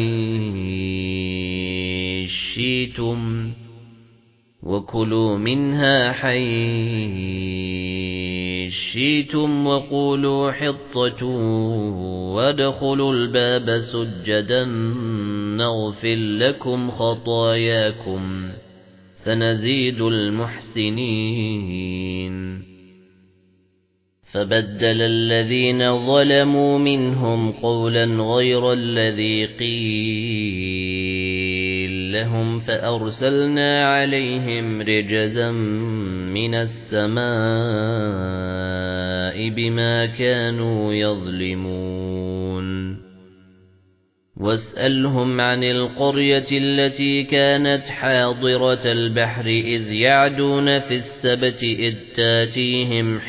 حيث شئتم وقولوا حطة وادخلوا الباب سجدا نغفر لكم خطاياكم سنزيد المحسنين فبدل الذين ظلموا منهم قولا غير الذي قيل لهم فأرسلنا عليهم رجزا من السماء بما كانوا يظلمون واسألهم عن القرية التي كانت حاضرة البحر إذ يعدون في السبت إذ تاتيهم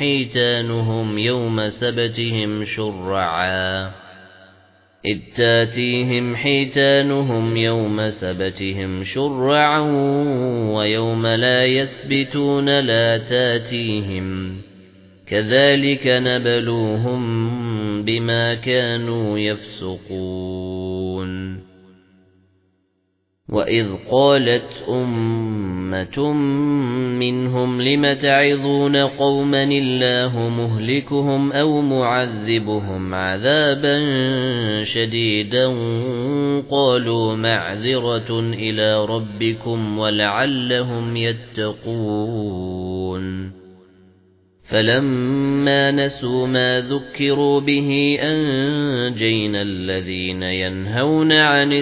حيتانهم يوم سبتهم شرعا ويوم لا يسبتون لا تاتيهم كذلك نبلوهم بما كانوا يفسقون وإذ قالت أمة منهم لم تعظون قوما الله مهلكهم أو معذبهم عذابا شديدا قالوا معذرة إلى ربكم ولعلهم يتقون فلما نسوا ما ذكروا به أنجينا الذين ينهون عن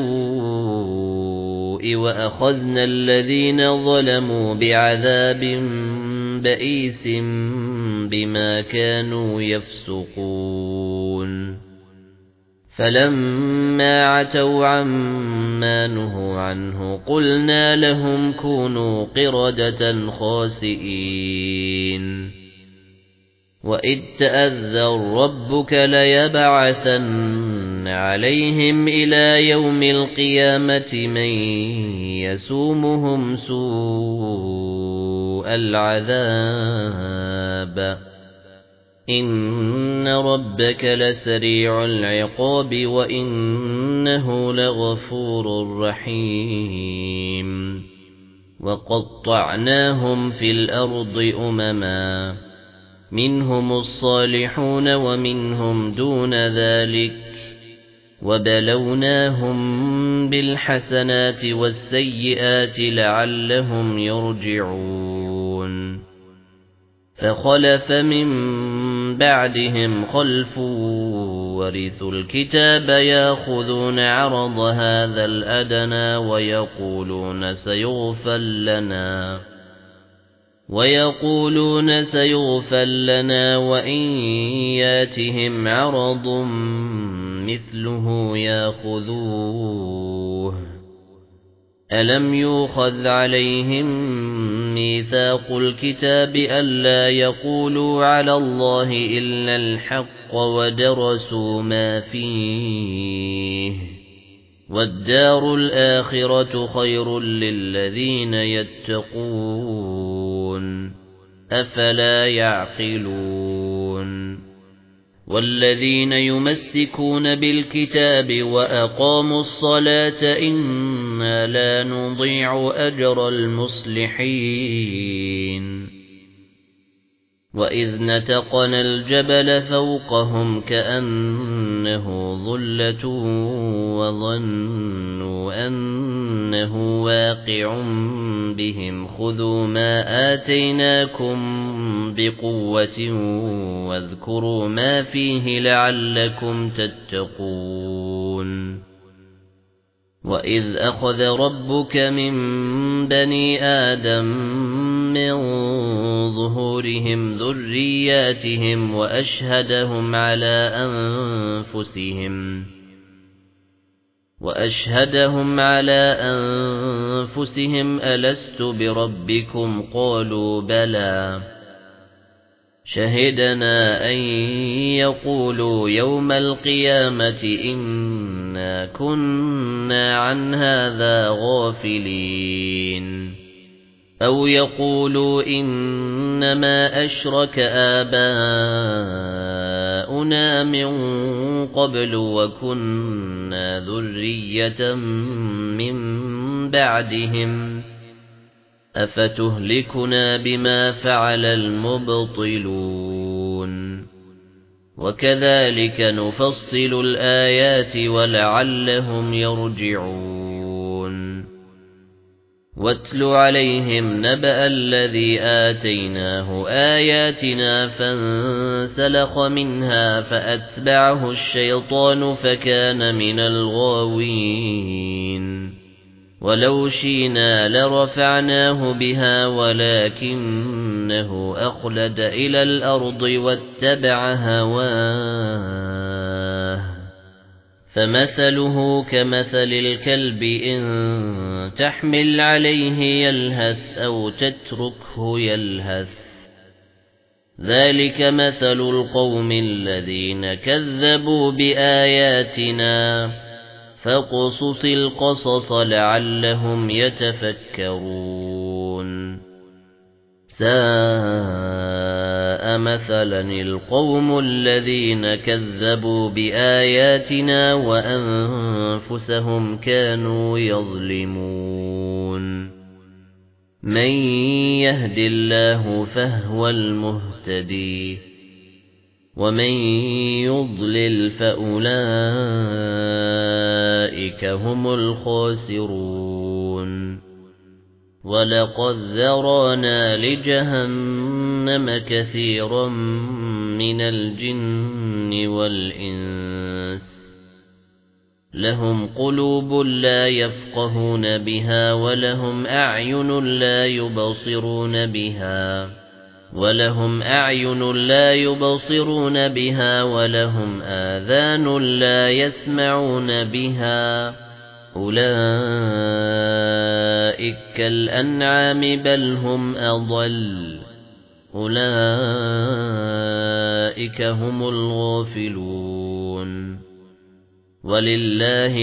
السوء وأخذنا الذين ظلموا بعذاب بئيس بما كانوا يفسقون فلما عتوا عما نهوا عنه قلنا لهم كونوا قردة خاسئين وإذ تأذن ربك ليبعثن عليهم إلى يوم القيامة من يسومهم سوء العذاب إن ربك لسريع العقاب وإنه لغفور رحيم وقطعناهم في الأرض أمما منهم الصالحون ومنهم دون ذلك وبلوناهم بالحسنات والسيئات لعلهم يرجعون فخلف من بعدهم خلف ورثوا الكتاب يأخذون عرض هذا الأدنى ويقولون سيغفر لنا وإن ياتهم عرض مثله يأخذوه ألم يؤخذ عليهم ميثاق الكتاب ألا يقولوا على الله إلا الحق ودرسوا ما فيه والدار الآخرة خير للذين يتقون أفلا يعقلون والذين يمسكون بالكتاب وأقاموا الصلاة إنا لا نضيع أجر المصلحين وَإِذْ نَتَقْنَا الْجَبَلَ فَوْقَهُمْ كَأَنَّهُ ظُلَّةٌ وَظَنُّوا أَنَّهُ واقع بِهِمْ خُذُوا مَا آتَيْنَاكُمْ بِقُوَّةٍ وَاذْكُرُوا مَا فِيهِ لَعَلَّكُمْ تَتَّقُونَ وَإِذْ أَخَذَ رَبُّكَ مِنْ بَنِي آدَمَ مِنْ ظُهُورِهِمْ ذُرِّيَّاتِهِمْ وَأَشْهَدَهُمْ عَلَى أَنفُسِهِمْ أَلَسْتُ بِرَبِّكُمْ قَالُوا بَلَى شَهِدْنَا أَن يَقُولُوا يَوْمَ الْقِيَامَةِ إِنَّا كُنَّا عَنْ هَذَا غَافِلِينَ أَوْ يَقُولُوا إِنَّمَا أَشْرَكَ آبَاؤُنَا مِنْ قَبْلُ وَكُنَّا ذُرِّيَّةً مِنْ بَعْدِهِمْ أَفَتُهْلِكُنَا بِمَا فَعَلَ الْمُبْطِلُونَ وَكَذَلِكَ نُفَصِّلُ الْآيَاتِ وَلَعَلَّهُمْ يَرْجِعُونَ وَاتْلُ عَلَيْهِمْ نَبَأَ الَّذِي آتَيْنَاهُ آيَاتِنَا فَانسَلَخَ مِنْهَا فَأَتْبَعَهُ الشَّيْطَانُ فَكَانَ مِنَ الْغَاوِينَ وَلَوْ شِئْنَا لَرَفَعْنَاهُ بِهَا وَلَكِنَّهُ أَخْلَدَ إِلَى الْأَرْضِ وَاتَّبَعَ هَوَاهُ فَمَثَلُهُ كَمَثَلِ الْكَلْبِ إِن تَحْمِلْ عَلَيْهِ يَلْهَثْ أَوْ تَتْرُكْهُ يَلْهَث ذَلِكَ مَثَلُ الْقَوْمِ الَّذِينَ كَذَّبُوا بِآيَاتِنَا فَاقْصُصِ الْقَصَصَ لَعَلَّهُمْ يَتَفَكَّرُونَ سَاءَ مَثَلًا الْقَوْمُ الَّذِينَ كَذَّبُوا بِآيَاتِنَا وَأَنفُسَهُمْ كَانُوا يَظْلِمُونَ مَن يَهْدِ اللَّهُ فَهُوَ الْمُهْتَدِي وَمَن يُضْلِلْ فَأُولَئِكَ هُمُ الْخَاسِرُونَ وَلَقَدْ ذَرَأْنَا لِجَهَنَّمَ كَثِيرًا مِنَ الْجِنِّ وَالْإِنسِ لَهُمْ قُلُوبٌ لَّا يَفْقَهُونَ بِهَا وَلَهُمْ أَعْيُنٌ لَّا يُبْصِرُونَ بِهَا وَلَهُمْ آذَانٌ لَّا يَسْمَعُونَ بِهَا أُولَئِكَ كَالْأَنْعَامِ بَلْ هُمْ أَضَلُّ أُولَئِكَ هُمُ الْغَافِلُونَ وَلِلَّهِ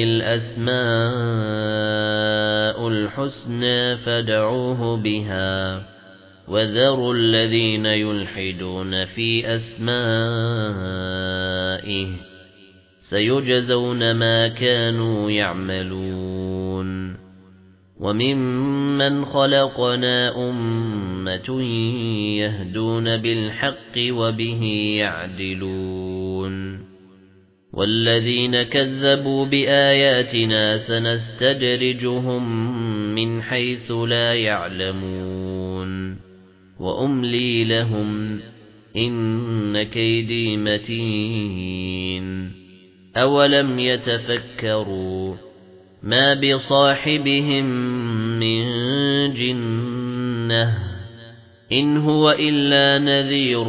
الْأَسْمَاءُ الْحُسْنَى فَادْعُوهُ بِهَا وَذَرُوا الَّذِينَ يُلْحِدُونَ فِي أَسْمَائِهِ سَيُجْزَوْنَ مَا كَانُوا يَعْمَلُونَ وَمِمَّنْ خَلَقْنَا أُمَّةٌ يَهْدُونَ بِالْحَقِّ وَبِهِ يَعْدِلُونَ وَالَّذِينَ كَذَّبُوا بِآيَاتِنَا سَنَسْتَدْرِجُهُم مِّنْ حَيْثُ لَا يَعْلَمُونَ وَأُمْلِي لَهُمْ إِنَّ كَيْدِي مَتِينٌ أَوَلَمْ يَتَفَكَّرُوا مَا بِصَاحِبِهِمْ مِنْ جِنَّةٍ إِنْ هُوَ إِلَّا نَذِيرٌ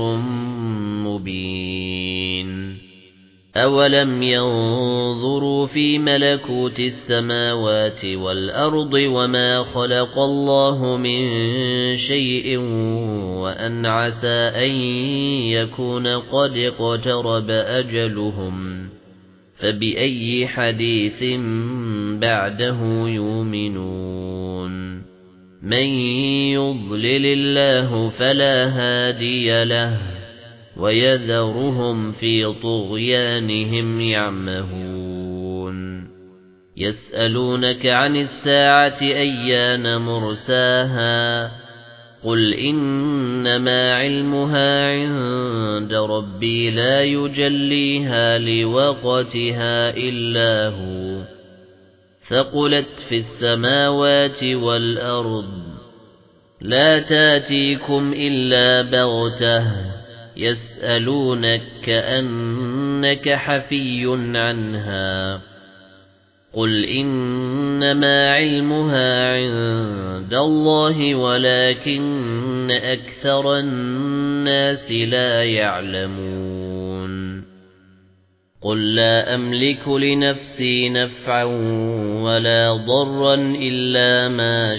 مُبِينٌ أَوَلَمْ يَنظُرُوا فِي مَلَكُوتِ السَّمَاوَاتِ وَالْأَرْضِ وَمَا خَلَقَ اللَّهُ مِنْ شَيْءٍ وَأَنْ عَسَى أَنْ يَكُونَ قَدِ اقْتَرَبَ أَجَلُهُمْ فَبِأَيِّ حَدِيثٍ بَعْدَهُ يُؤْمِنُونَ مَن يُضْلِلِ اللَّهُ فَلَا هَادِيَ لَهُ وَيَذَرُهُمْ فِي طُغْيَانِهِمْ يَعْمَهُونَ يَسْأَلُونَكَ عَنِ السَّاعَةِ أَيَّانَ مُرْسَاهَا قُلْ إِنَّمَا عِلْمُهَا عِندَ رَبِّي لَا يُجَلِّيهَا لِوَقْتِهَا إِلَّا هُوَ ثَقُلَتْ فِي السَّمَاوَاتِ وَالْأَرْضِ لَا تَأْتِيكُمْ إِلَّا بَغْتَةً يَسْأَلُونَكَ كَأَنَّكَ حَفِيٌّ عَنْهَا قُلْ إِنَّمَا عِلْمُهَا عِندَ اللَّهِ وَلَكِنَّ أَكْثَرَ النَّاسِ لَا يَعْلَمُونَ قُل لَّا أَمْلِكُ لِنَفْسِي نَفْعًا وَلَا ضَرًّا إِلَّا مَا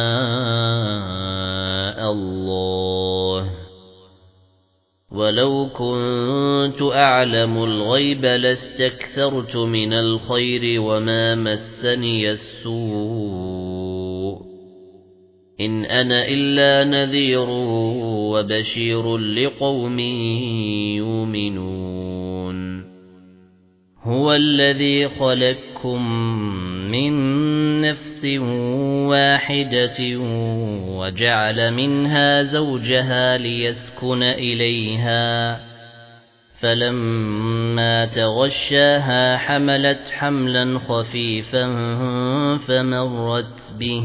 شَاءَ اللَّهُ وَلَوْ كُنتُ أَعْلَمُ الْغَيْبَ لَاسْتَكْثَرْتُ مِنَ الْخَيْرِ وَمَا مَسَّنِيَ السُّوءُ إِنْ أَنَا إِلَّا نَذِيرٌ وَبَشِيرٌ لِقَوْمٍ يُؤْمِنُونَ هُوَ الَّذِي خَلَقَكُم مِّن نَّفْسٍ وَاحِدَةٍ وَجَعَلَ مِنْهَا زَوْجَهَا لِيَسْكُنَ إِلَيْهَا فَلَمَّا تَغَشَّاهَا حَمَلَتْ حَمْلًا خَفِيفًا فَمَرَّتْ بِهِ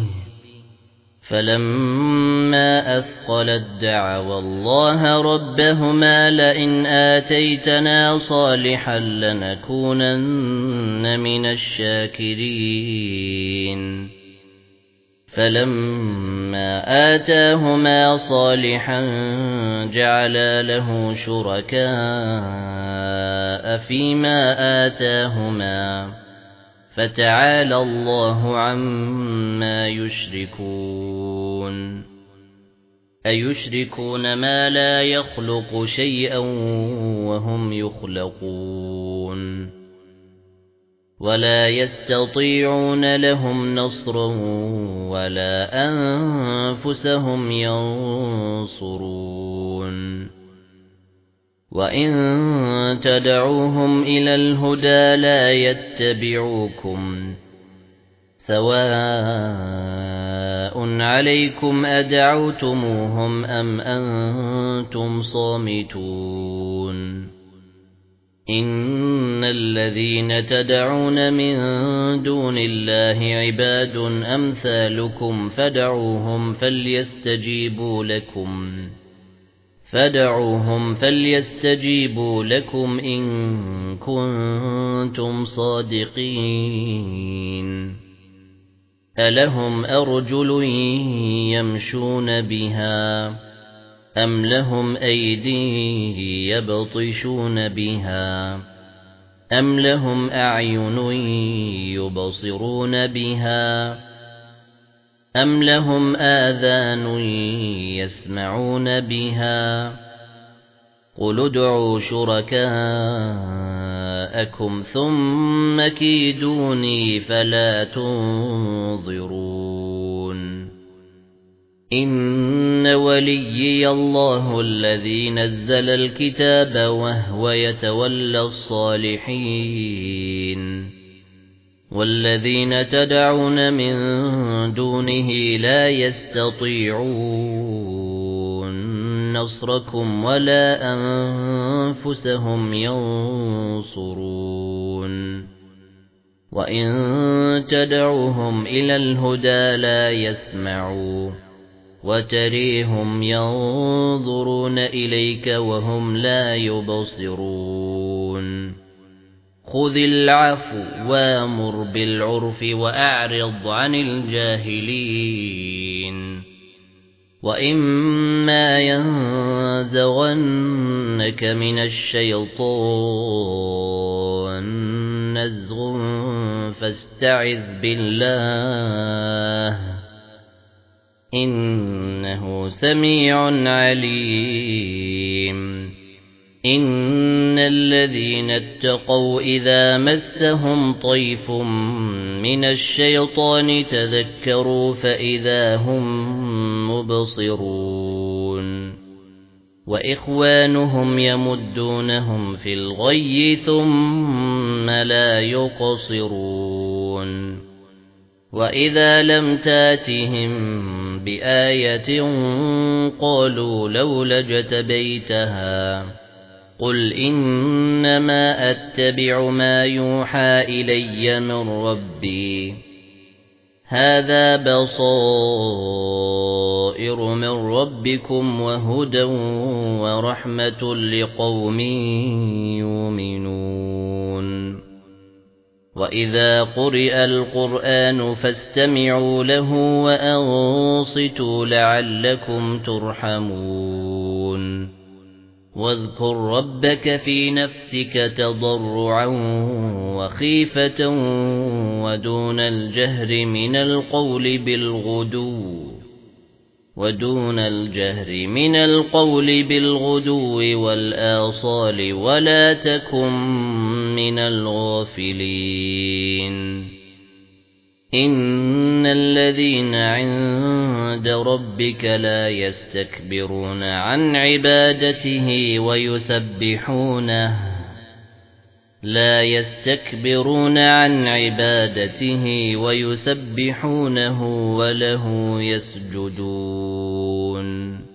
فَلَمَّا أَثْقَلَتْ دَعَوَا اللَّهَ رَبَّهُمَا لَئِنْ آتَيْتَنَا صَالِحًا لَّنَكُونَنَّ مِنَ الشَّاكِرِينَ فَلَمَّا آتَاهُمَا صَالِحًا جَعَلَا لَهُ شُرَكَاءَ فِيمَا آتَاهُمَا فَتَعَالَى اللَّهُ عَمَّا يُشْرِكُونَ أَيُشْرِكُونَ مَا لَا يَخْلُقُ شَيْئًا وَهُمْ يُخْلَقُونَ وَلَا يَسْتَطِيعُونَ لَهُمْ نَصْرًا وَلَا أَنفُسَهُمْ يَنصُرُونَ وَإِن تَدْعُوهُمْ إِلَى الْهُدَى لَا يَتَّبِعُوكُمْ سَوَاءٌ عَلَيْكُمْ أَدْعَوْتُمُوهُمْ أَمْ أَنْتُمْ صَامِتُونَ إِنَّ الَّذِينَ تَدْعُونَ مِن دُونِ اللَّهِ عِبَادٌ أَمْثَالُكُمْ فَادْعُوهُمْ فَلْيَسْتَجِيبُوا لَكُمْ إِن كُنتُمْ صَادِقِينَ أَلَهُمْ أَرْجُلٌ يَمْشُونَ بِهَا أَمْ لَهُمْ أَيْدٍ يَبْطِشُونَ بِهَا أَمْ لَهُمْ أَعْيُنٌ يُبْصِرُونَ بِهَا أَمْ لَهُمْ آذَانٌ يَسْمَعُونَ بِهَا قُلِ ادْعُوا شُرَكَاءَكُمْ ثُمَّ كِيدُونِي فَلَا تُنظِرُونِ إِنَّ وَلِيِّيَ اللَّهُ الَّذِي نَزَّلَ الْكِتَابَ وَهُوَ يَتَوَلَّى الصَّالِحِينَ وَالَّذِينَ تَدْعُونَ مِن دُونِهِ لَا يَسْتَطِيعُونَ نَصْرَكُمْ وَلَا أَنفُسَهُمْ يَنصُرُونَ وَإِن تَدْعُوهُمْ إِلَى الْهُدَى لَا يَسْمَعُوا وَتَرَاهُمْ يَنظُرُونَ إِلَيْكَ وَهُمْ لَا يُبْصِرُونَ خُذِ الْعَفْوَ وَأْمُرْ بِالْعُرْفِ وَأَعْرِضْ عَنِ الْجَاهِلِينَ وَإِمَّا يَنزَغَنَّكَ مِنَ الشَّيْطَانِ نَزْغٌ فَاسْتَعِذْ بِاللَّهِ إِنَّهُ سَمِيعٌ عَلِيمٌ إِنَّ الَّذِينَ اتَّقَوْا إِذَا مَسَّهُمْ طَيْفٌ مِنَ الشَّيْطَانِ تَذَكَّرُوا فَإِذَا هُمْ مُبْصِرُونَ وَإِخْوَانُهُمْ يَمُدُّونَهُمْ فِي الْغَيِّ ثُمَّ لَا يُقْصِرُونَ وَإِذَا لَمْ تَأْتِهِمْ بِآيَةٍ قالوا لولا اجتبيتها قل إنما أتبع ما يوحى إلي من ربي هذا بصائر من ربكم وهدى ورحمة لقوم يؤمنون وإذا قرئ القرآن فاستمعوا له وأنصتوا لعلكم ترحمون واذكر ربك في نفسك تضرعا وخيفة ودون الجهر من القول بالغدو والآصال ولا تكن من الغافلين إن الذين عند ربك لا يستكبرون عن عبادته ويسبحونه وله يسجدون